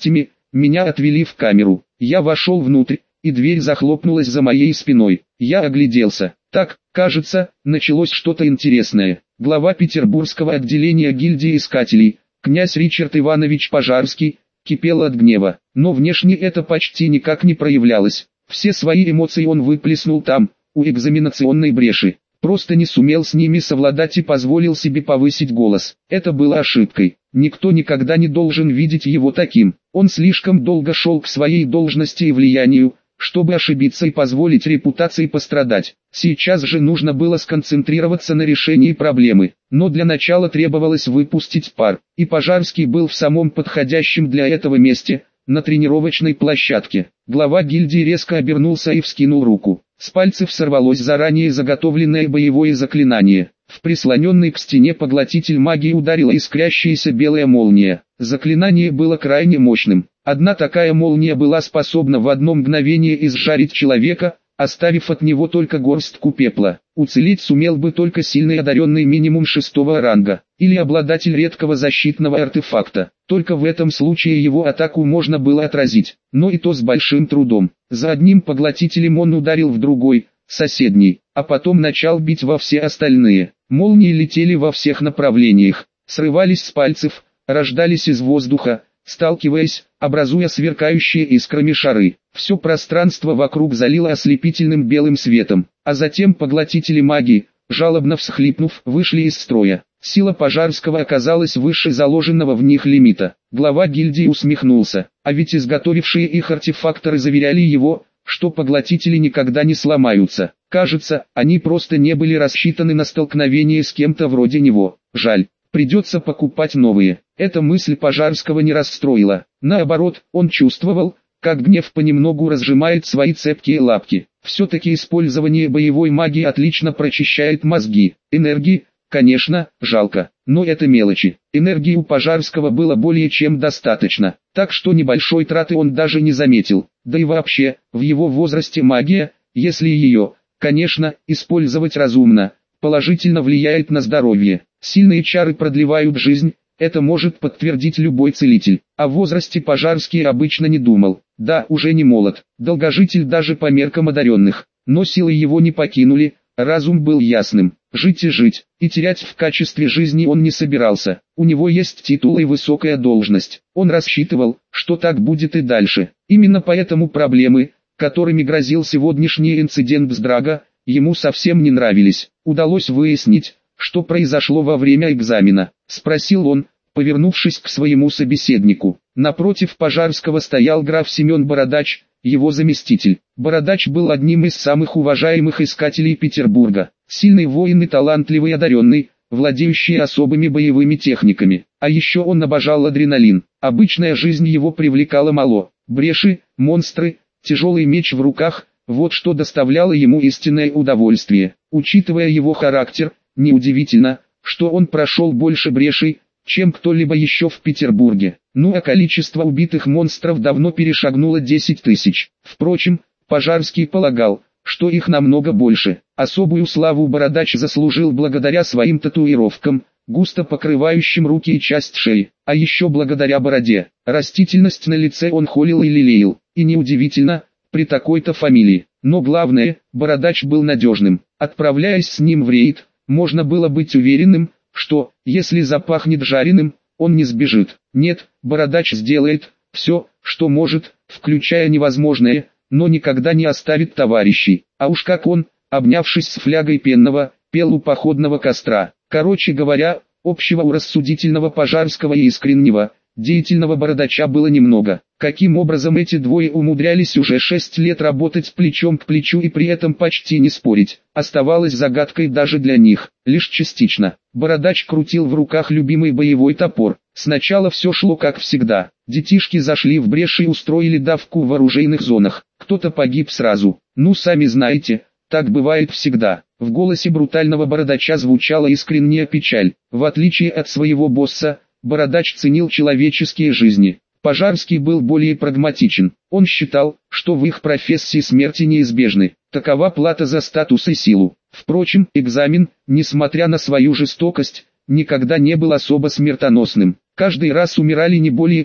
Меня отвели в камеру. Я вошел внутрь, и дверь захлопнулась за моей спиной. Я огляделся. Так, кажется, началось что-то интересное. Глава Петербургского отделения гильдии искателей, князь Ричард Иванович Пожарский, кипел от гнева. Но внешне это почти никак не проявлялось. Все свои эмоции он выплеснул там, у экзаменационной бреши. Просто не сумел с ними совладать и позволил себе повысить голос. Это было ошибкой. Никто никогда не должен видеть его таким. Он слишком долго шел к своей должности и влиянию, чтобы ошибиться и позволить репутации пострадать. Сейчас же нужно было сконцентрироваться на решении проблемы. Но для начала требовалось выпустить пар. И Пожарский был в самом подходящем для этого месте, на тренировочной площадке. Глава гильдии резко обернулся и вскинул руку. С пальцев сорвалось заранее заготовленное боевое заклинание. В прислоненный к стене поглотитель магии ударила искрящаяся белая молния. Заклинание было крайне мощным. Одна такая молния была способна в одно мгновение изжарить человека, оставив от него только горстку пепла. Уцелеть сумел бы только сильный одаренный минимум 6-го ранга, или обладатель редкого защитного артефакта. Только в этом случае его атаку можно было отразить, но и то с большим трудом. За одним поглотителем он ударил в другой, соседний, а потом начал бить во все остальные. Молнии летели во всех направлениях, срывались с пальцев, рождались из воздуха, сталкиваясь, образуя сверкающие искрами шары. Все пространство вокруг залило ослепительным белым светом, а затем поглотители магии, жалобно всхлипнув, вышли из строя. Сила Пожарского оказалась выше заложенного в них лимита. Глава гильдии усмехнулся, а ведь изготовившие их артефакторы заверяли его, что поглотители никогда не сломаются. Кажется, они просто не были рассчитаны на столкновение с кем-то вроде него. Жаль, придется покупать новые. Эта мысль Пожарского не расстроила. Наоборот, он чувствовал, как гнев понемногу разжимает свои цепкие лапки. Все-таки использование боевой магии отлично прочищает мозги. Энергии, конечно, жалко, но это мелочи. Энергии у Пожарского было более чем достаточно, так что небольшой траты он даже не заметил. Да и вообще, в его возрасте магия, если ее, конечно, использовать разумно, положительно влияет на здоровье. Сильные чары продлевают жизнь, это может подтвердить любой целитель. О возрасте Пожарский обычно не думал. Да, уже не молод, долгожитель даже по меркам одаренных, но силы его не покинули, разум был ясным. Жить и жить, и терять в качестве жизни он не собирался. У него есть титул и высокая должность. Он рассчитывал, что так будет и дальше. Именно поэтому проблемы, которыми грозил сегодняшний инцидент с Драго, ему совсем не нравились. Удалось выяснить, что произошло во время экзамена, спросил он, повернувшись к своему собеседнику. Напротив Пожарского стоял граф Семен Бородач, его заместитель. Бородач был одним из самых уважаемых искателей Петербурга. Сильный воин и талантливый одаренный, владеющий особыми боевыми техниками. А еще он обожал адреналин. Обычная жизнь его привлекала мало. Бреши, монстры, тяжелый меч в руках – вот что доставляло ему истинное удовольствие. Учитывая его характер, неудивительно, что он прошел больше брешей, чем кто-либо еще в Петербурге. Ну а количество убитых монстров давно перешагнуло 10 тысяч. Впрочем, Пожарский полагал, что их намного больше. Особую славу Бородач заслужил благодаря своим татуировкам, густо покрывающим руки и часть шеи, а еще благодаря бороде. Растительность на лице он холил и лелеял, и неудивительно, при такой-то фамилии. Но главное, Бородач был надежным. Отправляясь с ним в рейд, можно было быть уверенным, что, если запахнет жареным, он не сбежит. Нет, Бородач сделает все, что может, включая невозможное, но никогда не оставит товарищей. А уж как он, обнявшись с флягой пенного, пел у походного костра. Короче говоря, общего у рассудительного Пожарского и искреннего, деятельного Бородача было немного. Каким образом эти двое умудрялись уже 6 лет работать плечом к плечу и при этом почти не спорить, оставалось загадкой даже для них. Лишь частично. Бородач крутил в руках любимый боевой топор. Сначала все шло как всегда. Детишки зашли в брешь и устроили давку в оружейных зонах. Кто-то погиб сразу. Ну сами знаете, так бывает всегда. В голосе брутального Бородача звучала искренняя печаль. В отличие от своего босса, Бородач ценил человеческие жизни. Пожарский был более прагматичен. Он считал, что в их профессии смерти неизбежны. Такова плата за статус и силу. Впрочем, экзамен, несмотря на свою жестокость, никогда не был особо смертоносным. Каждый раз умирали не более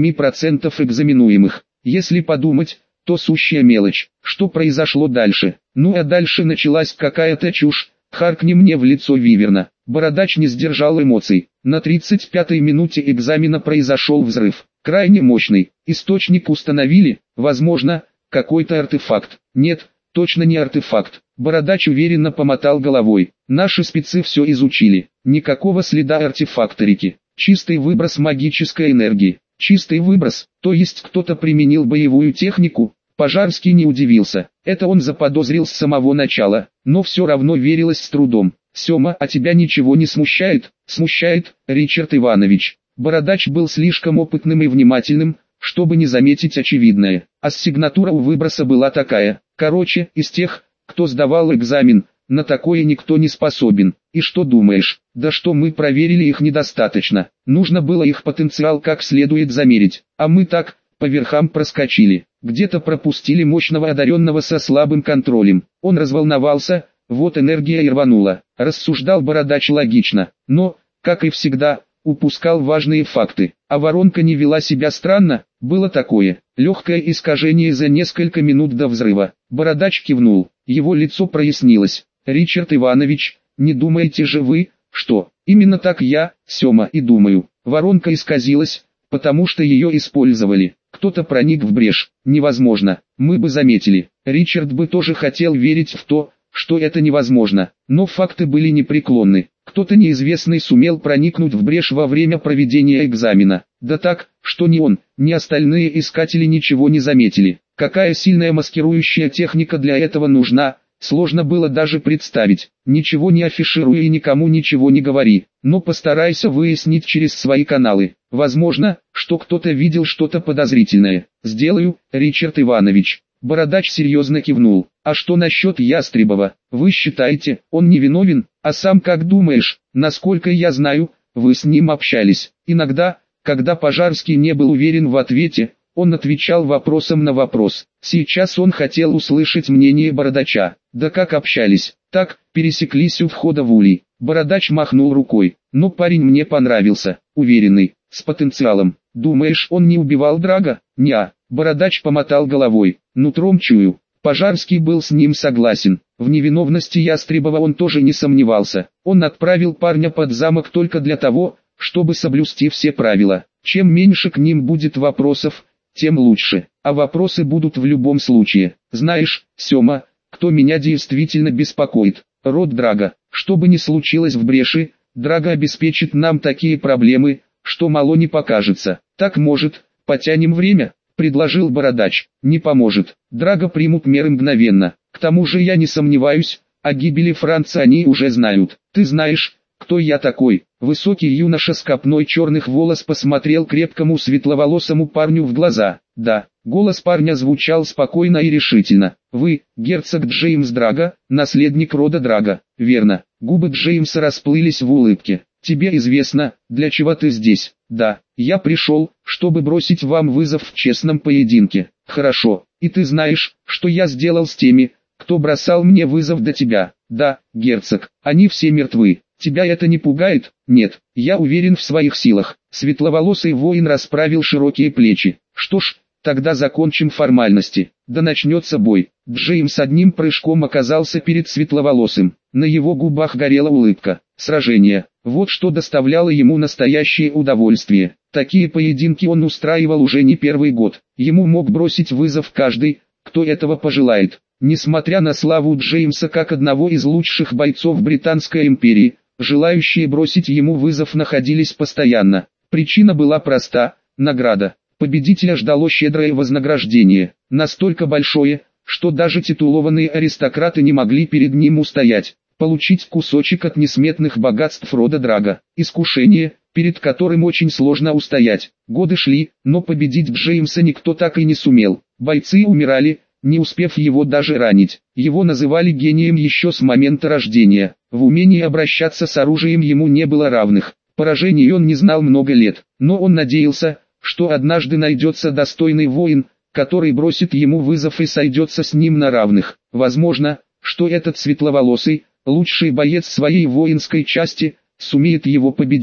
5-7% экзаменуемых. Если подумать, то сущая мелочь. Что произошло дальше? Ну а дальше началась какая-то чушь. Харкни мне в лицо Виверна. Бородач не сдержал эмоций. На 35-й минуте экзамена произошел взрыв. Крайне мощный. Источник установили, возможно, какой-то артефакт. Нет, точно не артефакт. Бородач уверенно помотал головой. Наши спецы все изучили. Никакого следа артефакторики. Чистый выброс магической энергии. Чистый выброс, то есть кто-то применил боевую технику. Пожарский не удивился. Это он заподозрил с самого начала, но все равно верилось с трудом. «Сема, а тебя ничего не смущает?» «Смущает, Ричард Иванович». Бородач был слишком опытным и внимательным, чтобы не заметить очевидное. Ассигнатура у выброса была такая. Короче, из тех, кто сдавал экзамен, на такое никто не способен. И что думаешь? Да что мы проверили их недостаточно. Нужно было их потенциал как следует замерить. А мы так, по верхам проскочили. Где-то пропустили мощного одаренного со слабым контролем. Он разволновался, вот энергия и рванула. Рассуждал Бородач логично, но, как и всегда, упускал важные факты. А воронка не вела себя странно, было такое. Легкое искажение за несколько минут до взрыва. Бородач кивнул, его лицо прояснилось. «Ричард Иванович, не думаете же вы, что...» «Именно так я, Сема, и думаю. Воронка исказилась, потому что ее использовали. Кто-то проник в брешь. Невозможно, мы бы заметили. Ричард бы тоже хотел верить в то, что это невозможно, но факты были непреклонны. Кто-то неизвестный сумел проникнуть в брешь во время проведения экзамена. Да так, что ни он, ни остальные искатели ничего не заметили. Какая сильная маскирующая техника для этого нужна, сложно было даже представить. Ничего не афишируй и никому ничего не говори, но постарайся выяснить через свои каналы. Возможно, что кто-то видел что-то подозрительное. Сделаю, Ричард Иванович». Бородач серьезно кивнул. «А что насчет Ястребова? Вы считаете, он невиновен? А сам как думаешь? Насколько я знаю, вы с ним общались». Иногда, когда Пожарский не был уверен в ответе, он отвечал вопросом на вопрос. Сейчас он хотел услышать мнение Бородача. Да как общались? Так, пересеклись у входа в улей. Бородач махнул рукой. Но парень мне понравился, уверенный, с потенциалом. Думаешь, он не убивал Драга? Неа. Бородач помотал головой. Нутром чую. Пожарский был с ним согласен. В невиновности Ястребова он тоже не сомневался. Он отправил парня под замок только для того, чтобы соблюсти все правила. Чем меньше к ним будет вопросов, тем лучше. А вопросы будут в любом случае. Знаешь, Сема, кто меня действительно беспокоит? Род Драга. Что бы ни случилось в бреши, Драга обеспечит нам такие проблемы, что мало не покажется. Так может, потянем время? Предложил Бородач. Не поможет. Драга примут меры мгновенно. К тому же я не сомневаюсь, о гибели Франца они уже знают. Ты знаешь, кто я такой? Высокий юноша с копной черных волос посмотрел крепкому светловолосому парню в глаза. Да, голос парня звучал спокойно и решительно. Вы, герцог Джеймс Драга, наследник рода Драга. Верно. Губы Джеймса расплылись в улыбке. Тебе известно, для чего ты здесь? Да, я пришел, чтобы бросить вам вызов в честном поединке. Хорошо, и ты знаешь, что я сделал с теми, кто бросал мне вызов до тебя? Да, герцог, они все мертвы. Тебя это не пугает? Нет, я уверен в своих силах. Светловолосый воин расправил широкие плечи. Что ж, тогда закончим формальности. Да начнется бой. Джеймс одним прыжком оказался перед светловолосым. На его губах горела улыбка. Сражение. Вот что доставляло ему настоящее удовольствие. Такие поединки он устраивал уже не первый год. Ему мог бросить вызов каждый, кто этого пожелает. Несмотря на славу Джеймса как одного из лучших бойцов Британской империи, желающие бросить ему вызов находились постоянно. Причина была проста – награда. Победителя ждало щедрое вознаграждение, настолько большое, что даже титулованные аристократы не могли перед ним устоять. Получить кусочек от несметных богатств рода Драга. Искушение, перед которым очень сложно устоять. Годы шли, но победить Джеймса никто так и не сумел. Бойцы умирали, не успев его даже ранить. Его называли гением еще с момента рождения. В умении обращаться с оружием ему не было равных. Поражений он не знал много лет, но он надеялся, что однажды найдется достойный воин, который бросит ему вызов и сойдется с ним на равных. Возможно, что этот светловолосый, лучший боец своей воинской части, сумеет его победить.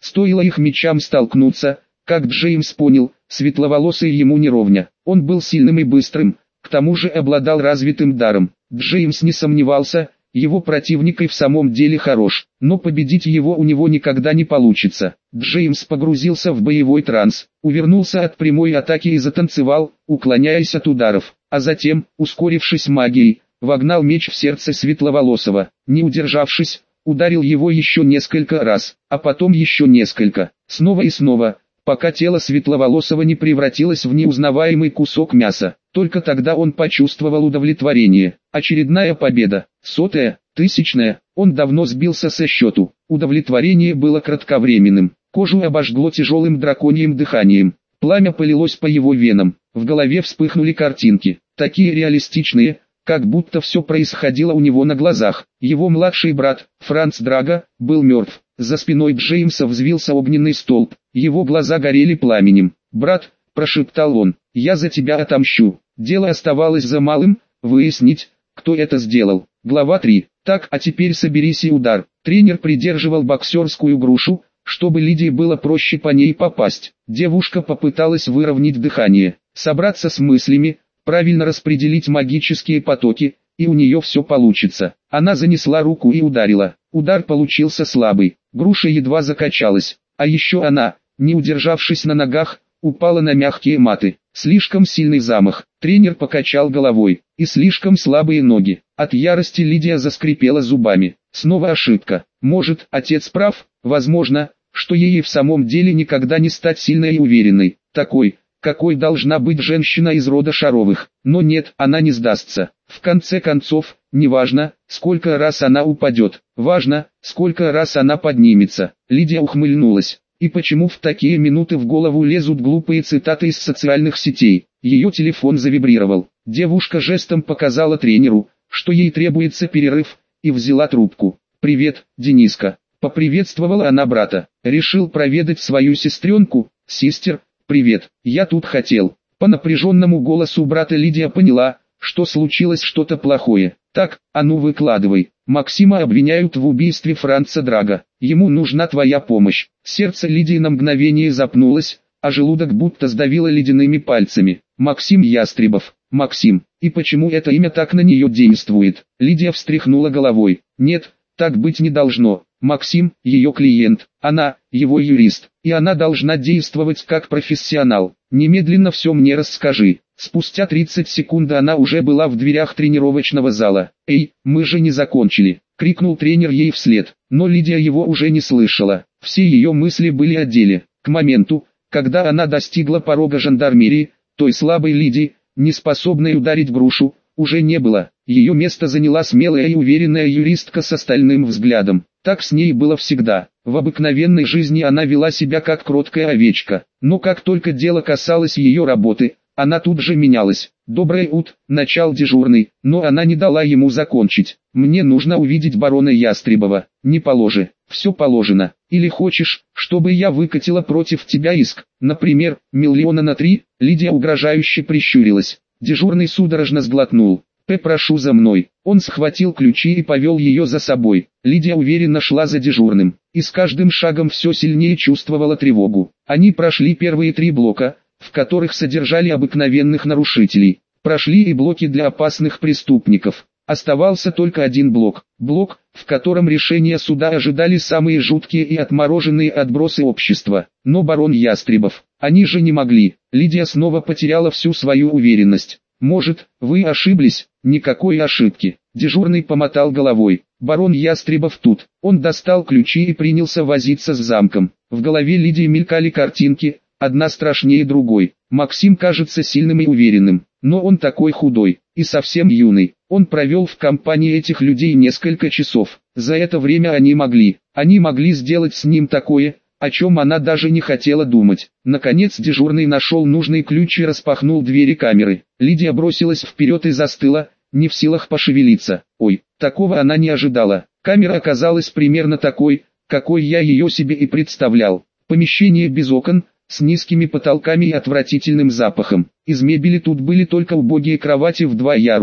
Стоило их мечам столкнуться, как Джеймс понял, светловолосый ему не ровня. Он был сильным и быстрым, к тому же обладал развитым даром. Джеймс не сомневался, его противник и в самом деле хорош, но победить его у него никогда не получится. Джеймс погрузился в боевой транс, увернулся от прямой атаки и затанцевал, уклоняясь от ударов, а затем, ускорившись магией, вогнал меч в сердце светловолосого. Не удержавшись, ударил его еще несколько раз, а потом еще несколько, снова и снова, пока тело светловолосого не превратилось в неузнаваемый кусок мяса. Только тогда он почувствовал удовлетворение. Очередная победа, 100-я, 1000-я, он давно сбился со счету. Удовлетворение было кратковременным. Кожу обожгло тяжелым драконьим дыханием. Пламя полилось по его венам. В голове вспыхнули картинки, такие реалистичные, как будто все происходило у него на глазах. Его младший брат, Франц Драго, был мертв. За спиной Джеймса взвился огненный столб. Его глаза горели пламенем. «Брат», — прошептал он, — «я за тебя отомщу». Дело оставалось за малым — выяснить, кто это сделал. Глава 3. Так, а теперь соберись и удар. Тренер придерживал боксерскую грушу, чтобы Лидии было проще по ней попасть. Девушка попыталась выровнять дыхание, собраться с мыслями, правильно распределить магические потоки, и у нее все получится. Она занесла руку и ударила. Удар получился слабый, груша едва закачалась, а еще она, не удержавшись на ногах, упала на мягкие маты. Слишком сильный замах, тренер покачал головой, и слишком слабые ноги. От ярости Лидия заскрипела зубами. Снова ошибка. Может, отец прав, возможно, что ей в самом деле никогда не стать сильной и уверенной, такой, какой должна быть женщина из рода Шаровых. Но нет, она не сдастся. В конце концов, не важно, сколько раз она упадет, важно, сколько раз она поднимется. Лидия ухмыльнулась. И почему в такие минуты в голову лезут глупые цитаты из социальных сетей? Ее телефон завибрировал. Девушка жестом показала тренеру, что ей требуется перерыв, и взяла трубку. «Привет, Дениска», — поприветствовала она брата. «Решил проведать свою сестренку?» «Систер, привет, я тут хотел». По напряженному голосу брата Лидия поняла, что случилось что-то плохое. «Так, а ну выкладывай». «Максима обвиняют в убийстве Франца Драго. Ему нужна твоя помощь». Сердце Лидии на мгновение запнулось, а желудок будто сдавило ледяными пальцами. «Максим Ястребов. Максим. И почему это имя так на нее действует?» Лидия встряхнула головой. «Нет, так быть не должно. Максим – ее клиент, она – его юрист, и она должна действовать как профессионал. Немедленно все мне расскажи». Спустя 30 секунд она уже была в дверях тренировочного зала. «Эй, мы же не закончили!» — крикнул тренер ей вслед. Но Лидия его уже не слышала. Все ее мысли были о деле. К моменту, когда она достигла порога жандармерии, той слабой Лидии, не способной ударить грушу, уже не было. Ее место заняла смелая и уверенная юристка с стальным взглядом. Так с ней было всегда. В обыкновенной жизни она вела себя как кроткая овечка. Но как только дело касалось ее работы, она тут же менялась. «Доброе утро», — начал дежурный, но она не дала ему закончить. «Мне нужно увидеть барона Ястребова». «Не положи, все положено. Или хочешь, чтобы я выкатила против тебя иск, например, 3 миллиона?» Лидия угрожающе прищурилась. Дежурный судорожно сглотнул. «Прошу за мной». Он схватил ключи и повел ее за собой. Лидия уверенно шла за дежурным, и с каждым шагом все сильнее чувствовала тревогу. Они прошли первые 3 блока, в которых содержали обыкновенных нарушителей. Прошли и блоки для опасных преступников. Оставался только один блок. Блок, в котором решения суда ожидали самые жуткие и отмороженные отбросы общества. Но барон Ястребов, они же не могли. Лидия снова потеряла всю свою уверенность. «Может, вы ошиблись?» «Никакой ошибки». Дежурный помотал головой. «Барон Ястребов тут». Он достал ключи и принялся возиться с замком. В голове Лидии мелькали картинки, одна страшнее другой. Максим кажется сильным и уверенным, но он такой худой и совсем юный. Он провел в компании этих людей несколько часов. За это время они могли сделать с ним такое, о чем она даже не хотела думать. Наконец дежурный нашел нужный ключ и распахнул двери камеры. Лидия бросилась вперед и застыла, не в силах пошевелиться. Ой, такого она не ожидала. Камера оказалась примерно такой, какой я ее себе и представлял. Помещение без окон, с низкими потолками и отвратительным запахом. Из мебели тут были только убогие кровати в 2 яруса.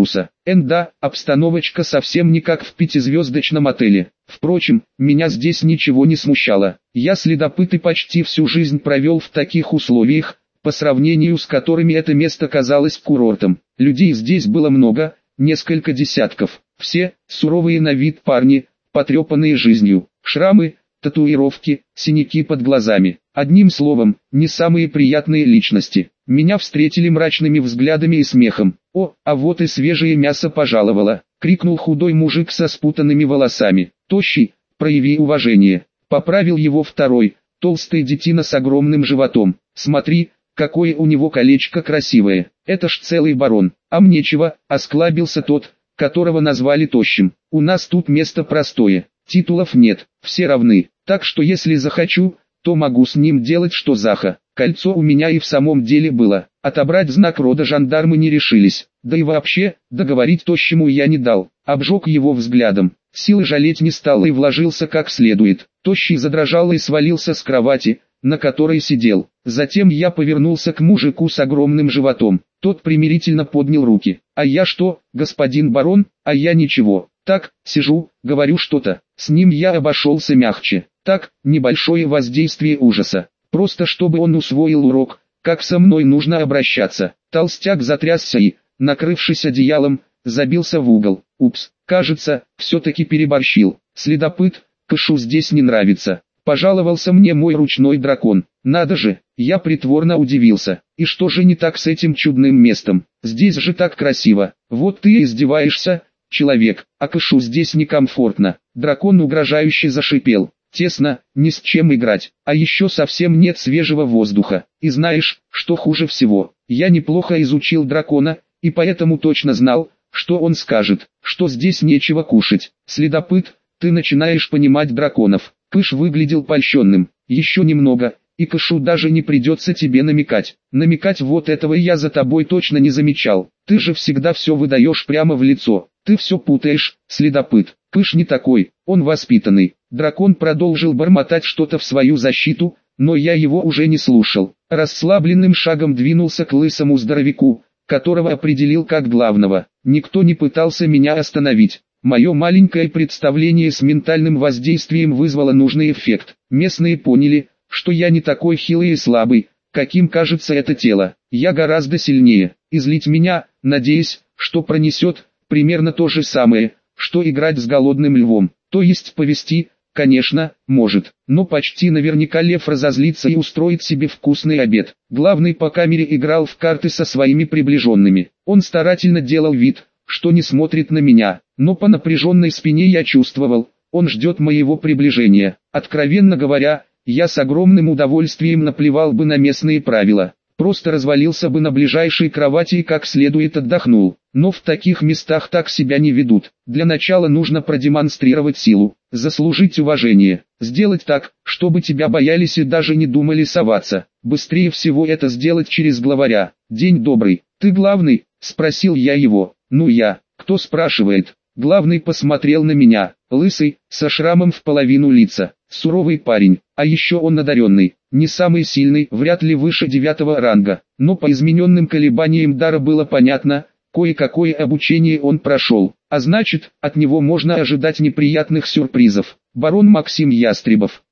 Да, обстановочка совсем не как в пятизвездочном отеле. Впрочем, меня здесь ничего не смущало. Я следопыт и почти всю жизнь провел в таких условиях, по сравнению с которыми это место казалось курортом. Людей здесь было много, несколько десятков. Все суровые на вид парни, потрепанные жизнью, шрамы, татуировки, синяки под глазами. Одним словом, не самые приятные личности. Меня встретили мрачными взглядами и смехом. «О, а вот и свежее мясо пожаловало!» — крикнул худой мужик со спутанными волосами. «Тощий, прояви уважение!» — поправил его второй, толстый детина с огромным животом. «Смотри, какое у него колечко красивое! Это ж целый барон!» «А мне чего?» — осклабился тот, которого назвали тощим. «У нас тут место простое, титулов нет, все равны, так что если захочу, то могу с ним делать что захо. Кольцо у меня и в самом деле было, отобрать знак рода жандармы не решились, да и вообще, договорить тощему я не дал, обжег его взглядом, силы жалеть не стал и вложился как следует. Тощий задрожал и свалился с кровати, на которой сидел. Затем я повернулся к мужику с огромным животом, тот примирительно поднял руки. «А я что, господин барон? А я ничего, так, сижу, говорю что-то». С ним я обошелся мягче, так, небольшое воздействие ужаса. Просто чтобы он усвоил урок, как со мной нужно обращаться. Толстяк затрясся и, накрывшись одеялом, забился в угол. Упс, кажется, все-таки переборщил. Следопыт, кышу здесь не нравится. Пожаловался мне мой ручной дракон. Надо же, я притворно удивился. И что же не так с этим чудным местом? Здесь же так красиво. Вот ты издеваешься, человек, а кышу здесь некомфортно. Дракон угрожающе зашипел. Тесно, ни с чем играть, а еще совсем нет свежего воздуха. И знаешь, что хуже всего? Я неплохо изучил дракона, и поэтому точно знал, что он скажет, что здесь нечего кушать. Следопыт, ты начинаешь понимать драконов. Кыш выглядел польщенным. Еще немного, и Кышу даже не придется тебе намекать. Намекать вот этого я за тобой точно не замечал. Ты же всегда все выдаешь прямо в лицо. Ты все путаешь, следопыт. Кыш не такой, он воспитанный. Дракон продолжил бормотать что-то в свою защиту, но я его уже не слушал. Расслабленным шагом двинулся к лысому здоровяку, которого определил как главного. Никто не пытался меня остановить. Мое маленькое представление с ментальным воздействием вызвало нужный эффект. Местные поняли, что я не такой хилый и слабый, каким кажется это тело. Я гораздо сильнее. Излить меня, надеясь, что пронесет, примерно то же самое, что играть с голодным львом. То есть повести, конечно, может, но почти наверняка лев разозлится и устроит себе вкусный обед. Главный по камере играл в карты со своими приближенными. Он старательно делал вид, что не смотрит на меня, но по напряженной спине я чувствовал, он ждет моего приближения. Откровенно говоря, я с огромным удовольствием наплевал бы на местные правила. Просто развалился бы на ближайшей кровати и как следует отдохнул. Но в таких местах так себя не ведут. Для начала нужно продемонстрировать силу, заслужить уважение, сделать так, чтобы тебя боялись и даже не думали соваться. Быстрее всего это сделать через главаря. «День добрый, ты главный?» – спросил я его. «Ну я, кто спрашивает?» Главный посмотрел на меня, лысый, со шрамом в половину лица, суровый парень, а еще он одаренный, не самый сильный, вряд ли выше 9 ранга, но по измененным колебаниям дара было понятно, кое-какое обучение он прошел, а значит, от него можно ожидать неприятных сюрпризов. Барон Максим Ястребов.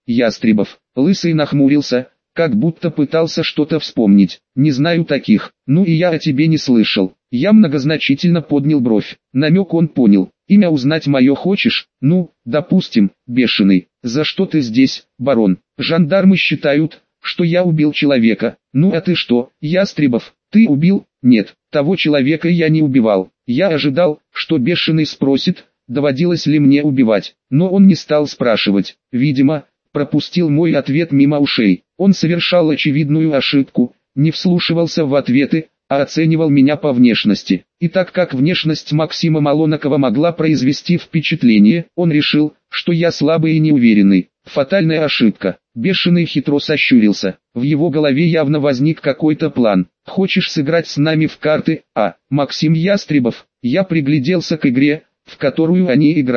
Лысый нахмурился, как будто пытался что-то вспомнить. «Не знаю таких, ну и я о тебе не слышал». Я многозначительно поднял бровь. Намек он понял. «Имя узнать мое хочешь? Ну, допустим, Бешеный. За что ты здесь, барон? Жандармы считают, что я убил человека. Ну а ты что, Ястребов, ты убил?» «Нет, того человека я не убивал. Я ожидал, что Бешеный спросит, доводилось ли мне убивать. Но он не стал спрашивать. Видимо, пропустил мой ответ мимо ушей. Он совершал очевидную ошибку, не вслушивался в ответы, а оценивал меня по внешности. И так как внешность Максима Малонокова могла произвести впечатление, он решил, что я слабый и неуверенный. Фатальная ошибка. Бешеный хитро сощурился. В его голове явно возник какой-то план. «Хочешь сыграть с нами в карты, а, Максим Ястребов?» Я пригляделся к игре, в которую они играли.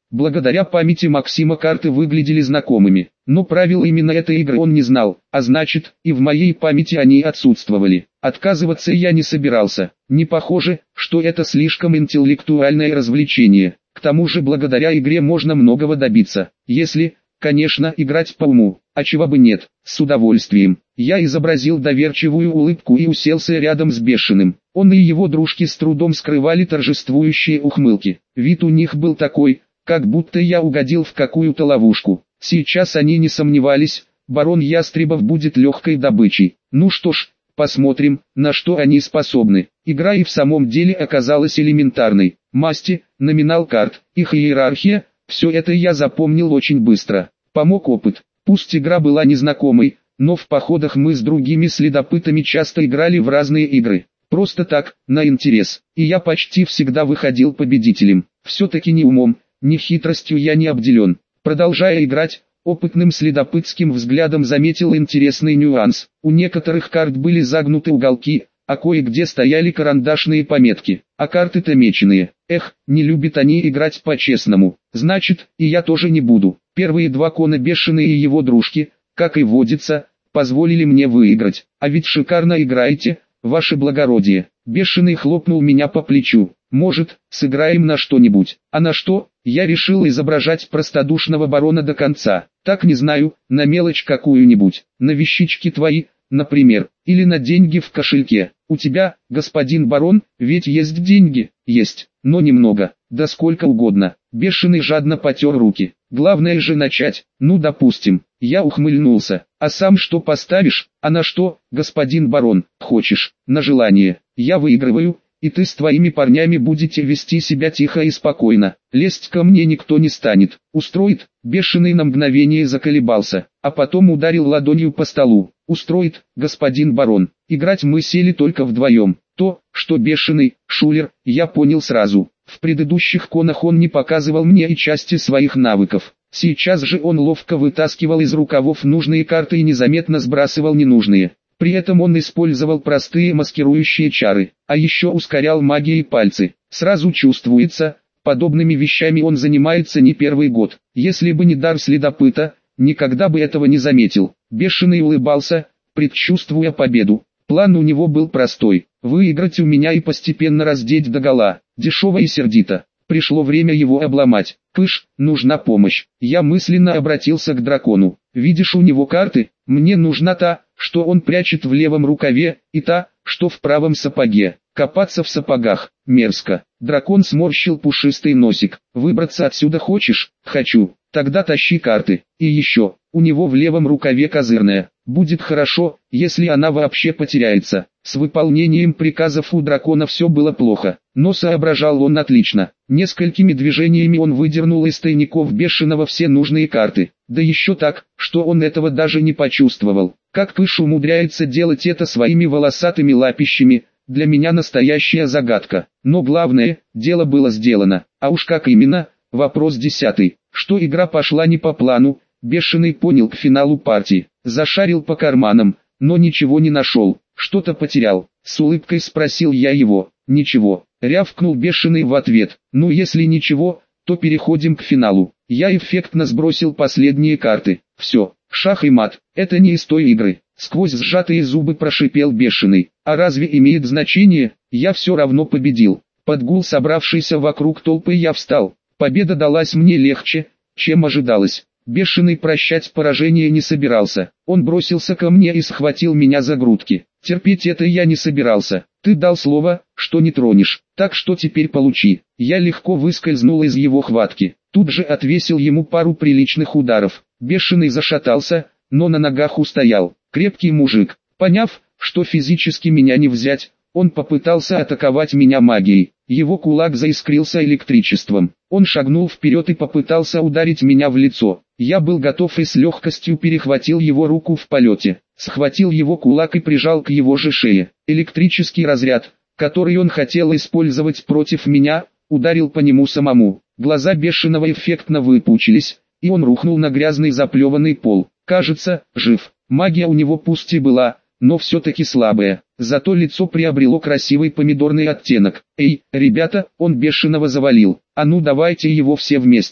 Благодаря памяти Максима карты выглядели знакомыми, но правил именно этой игры он не знал, а значит, и в моей памяти они отсутствовали. Отказываться я не собирался, не похоже, что это слишком интеллектуальное развлечение. К тому же благодаря игре можно многого добиться, если, конечно, играть по уму, а чего бы нет, с удовольствием. Я изобразил доверчивую улыбку и уселся рядом с Бешеным. Он и его дружки с трудом скрывали торжествующие ухмылки. Вид у них был такой, как будто я угодил в какую-то ловушку. Сейчас они не сомневались, барон Ястребов будет легкой добычей. Ну что ж, посмотрим, на что они способны. Игра и в самом деле оказалась элементарной. Масти, номинал карт, их иерархия, все это я запомнил очень быстро. Помог опыт. Пусть игра была незнакомой, но в походах мы с другими следопытами часто играли в разные игры. Просто так, на интерес. И я почти всегда выходил победителем. Все-таки ни умом, ни хитростью я не обделен. Продолжая играть, опытным следопытским взглядом заметил интересный нюанс. У некоторых карт были загнуты уголки, а кое-где стояли карандашные пометки, а карты-то меченые. Эх, не любят они играть по-честному. Значит, и я тоже не буду. Первые два кона Бешеные и его дружки, как и водится, позволили мне выиграть. А ведь шикарно играете, ваше благородие. Бешеный хлопнул меня по плечу. Может, сыграем на что-нибудь. А на что? Я решил изображать простодушного барона до конца. Так не знаю, на мелочь какую-нибудь. На вещички твои, например, или на деньги в кошельке. У тебя, господин барон, ведь есть деньги? Есть, но немного, да сколько угодно. Бешеный жадно потер руки. Главное же начать. Ну допустим. Я ухмыльнулся. А сам что поставишь? А на что, господин барон? Хочешь? На желание. Я выигрываю, и ты с твоими парнями будете вести себя тихо и спокойно. Лезть ко мне никто не станет. Устроит? Бешеный на мгновение заколебался, а потом ударил ладонью по столу. Устроит, господин барон. Играть мы сели только вдвоем. То, что Бешеный, шулер, я понял сразу. В предыдущих конах он не показывал мне и части своих навыков. Сейчас же он ловко вытаскивал из рукавов нужные карты и незаметно сбрасывал ненужные. При этом он использовал простые маскирующие чары, а еще ускорял магией пальцы. Сразу чувствуется, подобными вещами он занимается не первый год. Если бы не дар следопыта, никогда бы этого не заметил. Бешеный улыбался, предчувствуя победу. План у него был простой: выиграть у меня и постепенно раздеть догола. Дешево и сердито. Пришло время его обломать. Пыш, нужна помощь. Я мысленно обратился к дракону. Видишь у него карты? Мне нужна та, что он прячет в левом рукаве, и та, что в правом сапоге. Копаться в сапогах, мерзко. Дракон сморщил пушистый носик. Выбраться отсюда хочешь? Хочу. Тогда тащи карты. И еще, у него в левом рукаве козырная. Будет хорошо, если она вообще потеряется. С выполнением приказов у дракона все было плохо, но соображал он отлично. Несколькими движениями он выдернул из тайников Бешеного все нужные карты. Да еще так, что он этого даже не почувствовал. Как Пыш умудряется делать это своими волосатыми лапищами, для меня настоящая загадка. Но главное, дело было сделано. А уж как именно, вопрос 10. Что игра пошла не по плану, Бешеный понял к финалу партии. Зашарил по карманам, но ничего не нашел. Что-то потерял. С улыбкой спросил я его. Ничего. Рявкнул Бешеный в ответ. Ну если ничего, то переходим к финалу. Я эффектно сбросил последние карты. Все, шах и мат. Это не из той игры. Сквозь сжатые зубы прошипел Бешеный. А разве имеет значение? Я все равно победил. Под гул собравшийся вокруг толпы я встал. Победа далась мне легче, чем ожидалось. Бешеный прощать поражение не собирался. Он бросился ко мне и схватил меня за грудки. Терпеть это я не собирался. Ты дал слово, что не тронешь, так что теперь получи. Я легко выскользнул из его хватки. Тут же отвесил ему пару приличных ударов. Бешеный зашатался, но на ногах устоял. Крепкий мужик. Поняв, что физически меня не взять, он попытался атаковать меня магией. Его кулак заискрился электричеством. Он шагнул вперед и попытался ударить меня в лицо. Я был готов и с легкостью перехватил его руку в полете. Схватил его кулак и прижал к его же шее. Электрический разряд, который он хотел использовать против меня, ударил по нему самому. Глаза Бешеного эффектно выпучились, и он рухнул на грязный заплеванный пол. Кажется, жив. Магия у него пусть и была, но все-таки слабая. Зато лицо приобрело красивый помидорный оттенок. Эй, ребята, он Бешеного завалил. А ну давайте его все вместе.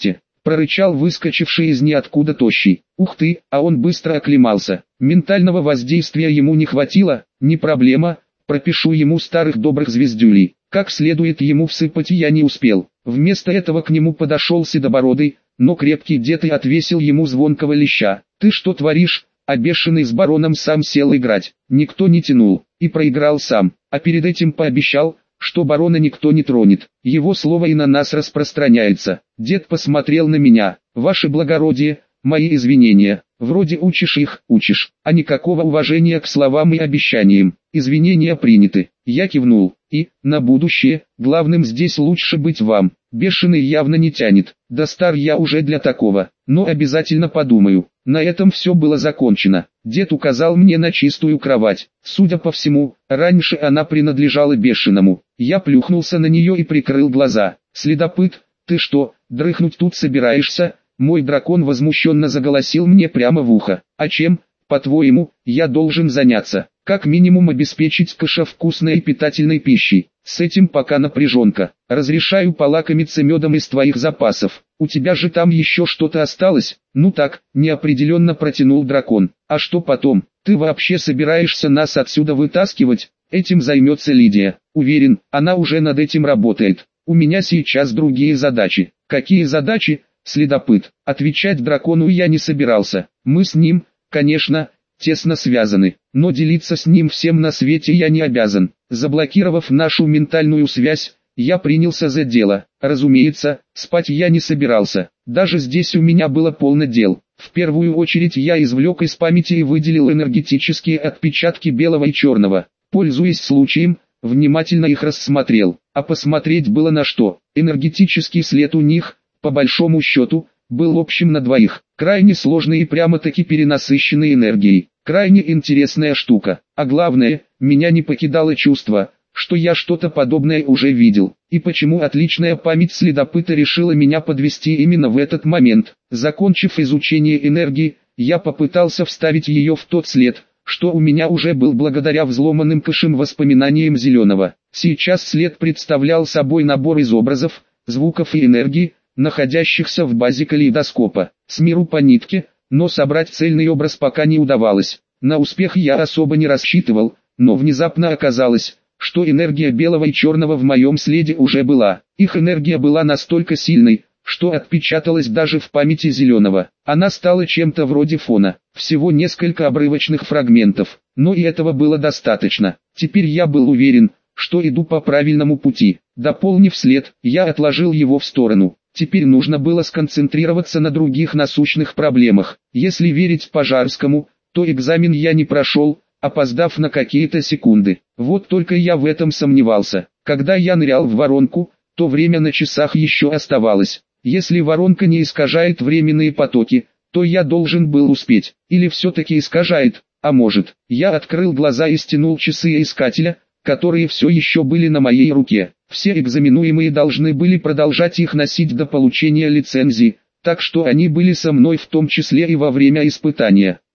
прорычал выскочивший из ниоткуда тощий. Ух ты, а он быстро оклемался. Ментального воздействия ему не хватило, не проблема, пропишу ему старых добрых звездюлей. Как следует ему всыпать я не успел. Вместо этого к нему подошел седобородый, но крепкий дед и отвесил ему звонкого леща. «Ты что творишь?» А бешеный с бароном сам сел играть. Никто не тянул, и проиграл сам, а перед этим пообещал, что барона никто не тронет. Его слово и на нас распространяется. Дед посмотрел на меня. «Ваше благородие, мои извинения. Вроде учишь их, учишь, а никакого уважения к словам и обещаниям. Извинения приняты». Я кивнул. «И, на будущее, главным здесь лучше быть вам. Бешеный явно не тянет. Да стар я уже для такого, но обязательно подумаю». На этом все было закончено. Дед указал мне на чистую кровать. Судя по всему, раньше она принадлежала бешеному. Я плюхнулся на нее и прикрыл глаза. «Следопыт, ты что, дрыхнуть тут собираешься?» Мой дракон возмущенно заголосил мне прямо в ухо. «А чем, по-твоему, я должен заняться? Как минимум обеспечить Кэша вкусной и питательной пищей. С этим пока напряженка. Разрешаю полакомиться медом из твоих запасов. У тебя же там еще что-то осталось?» «Ну так», неопределенно протянул дракон. «А что потом? Ты вообще собираешься нас отсюда вытаскивать?» «Этим займется Лидия. Уверен, она уже над этим работает. У меня сейчас другие задачи». «Какие задачи?» «Следопыт». Отвечать дракону я не собирался. Мы с ним, конечно, тесно связаны, но делиться с ним всем на свете я не обязан. Заблокировав нашу ментальную связь, я принялся за дело. Разумеется, спать я не собирался. Даже здесь у меня было полно дел. В первую очередь я извлек из памяти и выделил энергетические отпечатки белого и черного. Пользуясь случаем, внимательно их рассмотрел. А посмотреть было на что. Энергетический след у них, по большому счету, был общим на двоих. Крайне сложный и прямо-таки перенасыщенный энергией. Крайне интересная штука. А главное, меня не покидало чувство, что я что-то подобное уже видел. И почему отличная память следопыта решила меня подвести именно в этот момент. Закончив изучение энергии, я попытался вставить ее в тот след, что у меня уже был благодаря взломанным кэшем воспоминаниям Зеленого. Сейчас след представлял собой набор из образов, звуков и энергии, находящихся в базе калейдоскопа. С миру по нитке, но собрать цельный образ пока не удавалось. На успех я особо не рассчитывал, но внезапно оказалось, что энергия белого и черного в моем следе уже была. Их энергия была настолько сильной, что отпечаталась даже в памяти Зеленого. Она стала чем-то вроде фона. Всего несколько обрывочных фрагментов, но и этого было достаточно. Теперь я был уверен, что иду по правильному пути. Дополнив след, я отложил его в сторону. Теперь нужно было сконцентрироваться на других насущных проблемах. Если верить Пожарскому, то экзамен я не прошел, опоздав на какие-то секунды. Вот только я в этом сомневался. Когда я нырял в воронку, то время на часах еще оставалось. Если воронка не искажает временные потоки, то я должен был успеть. Или все-таки искажает, а может. Я открыл глаза и стянул часы искателя, которые все еще были на моей руке. Все экзаменуемые должны были продолжать их носить до получения лицензии, так что они были со мной в том числе и во время испытания.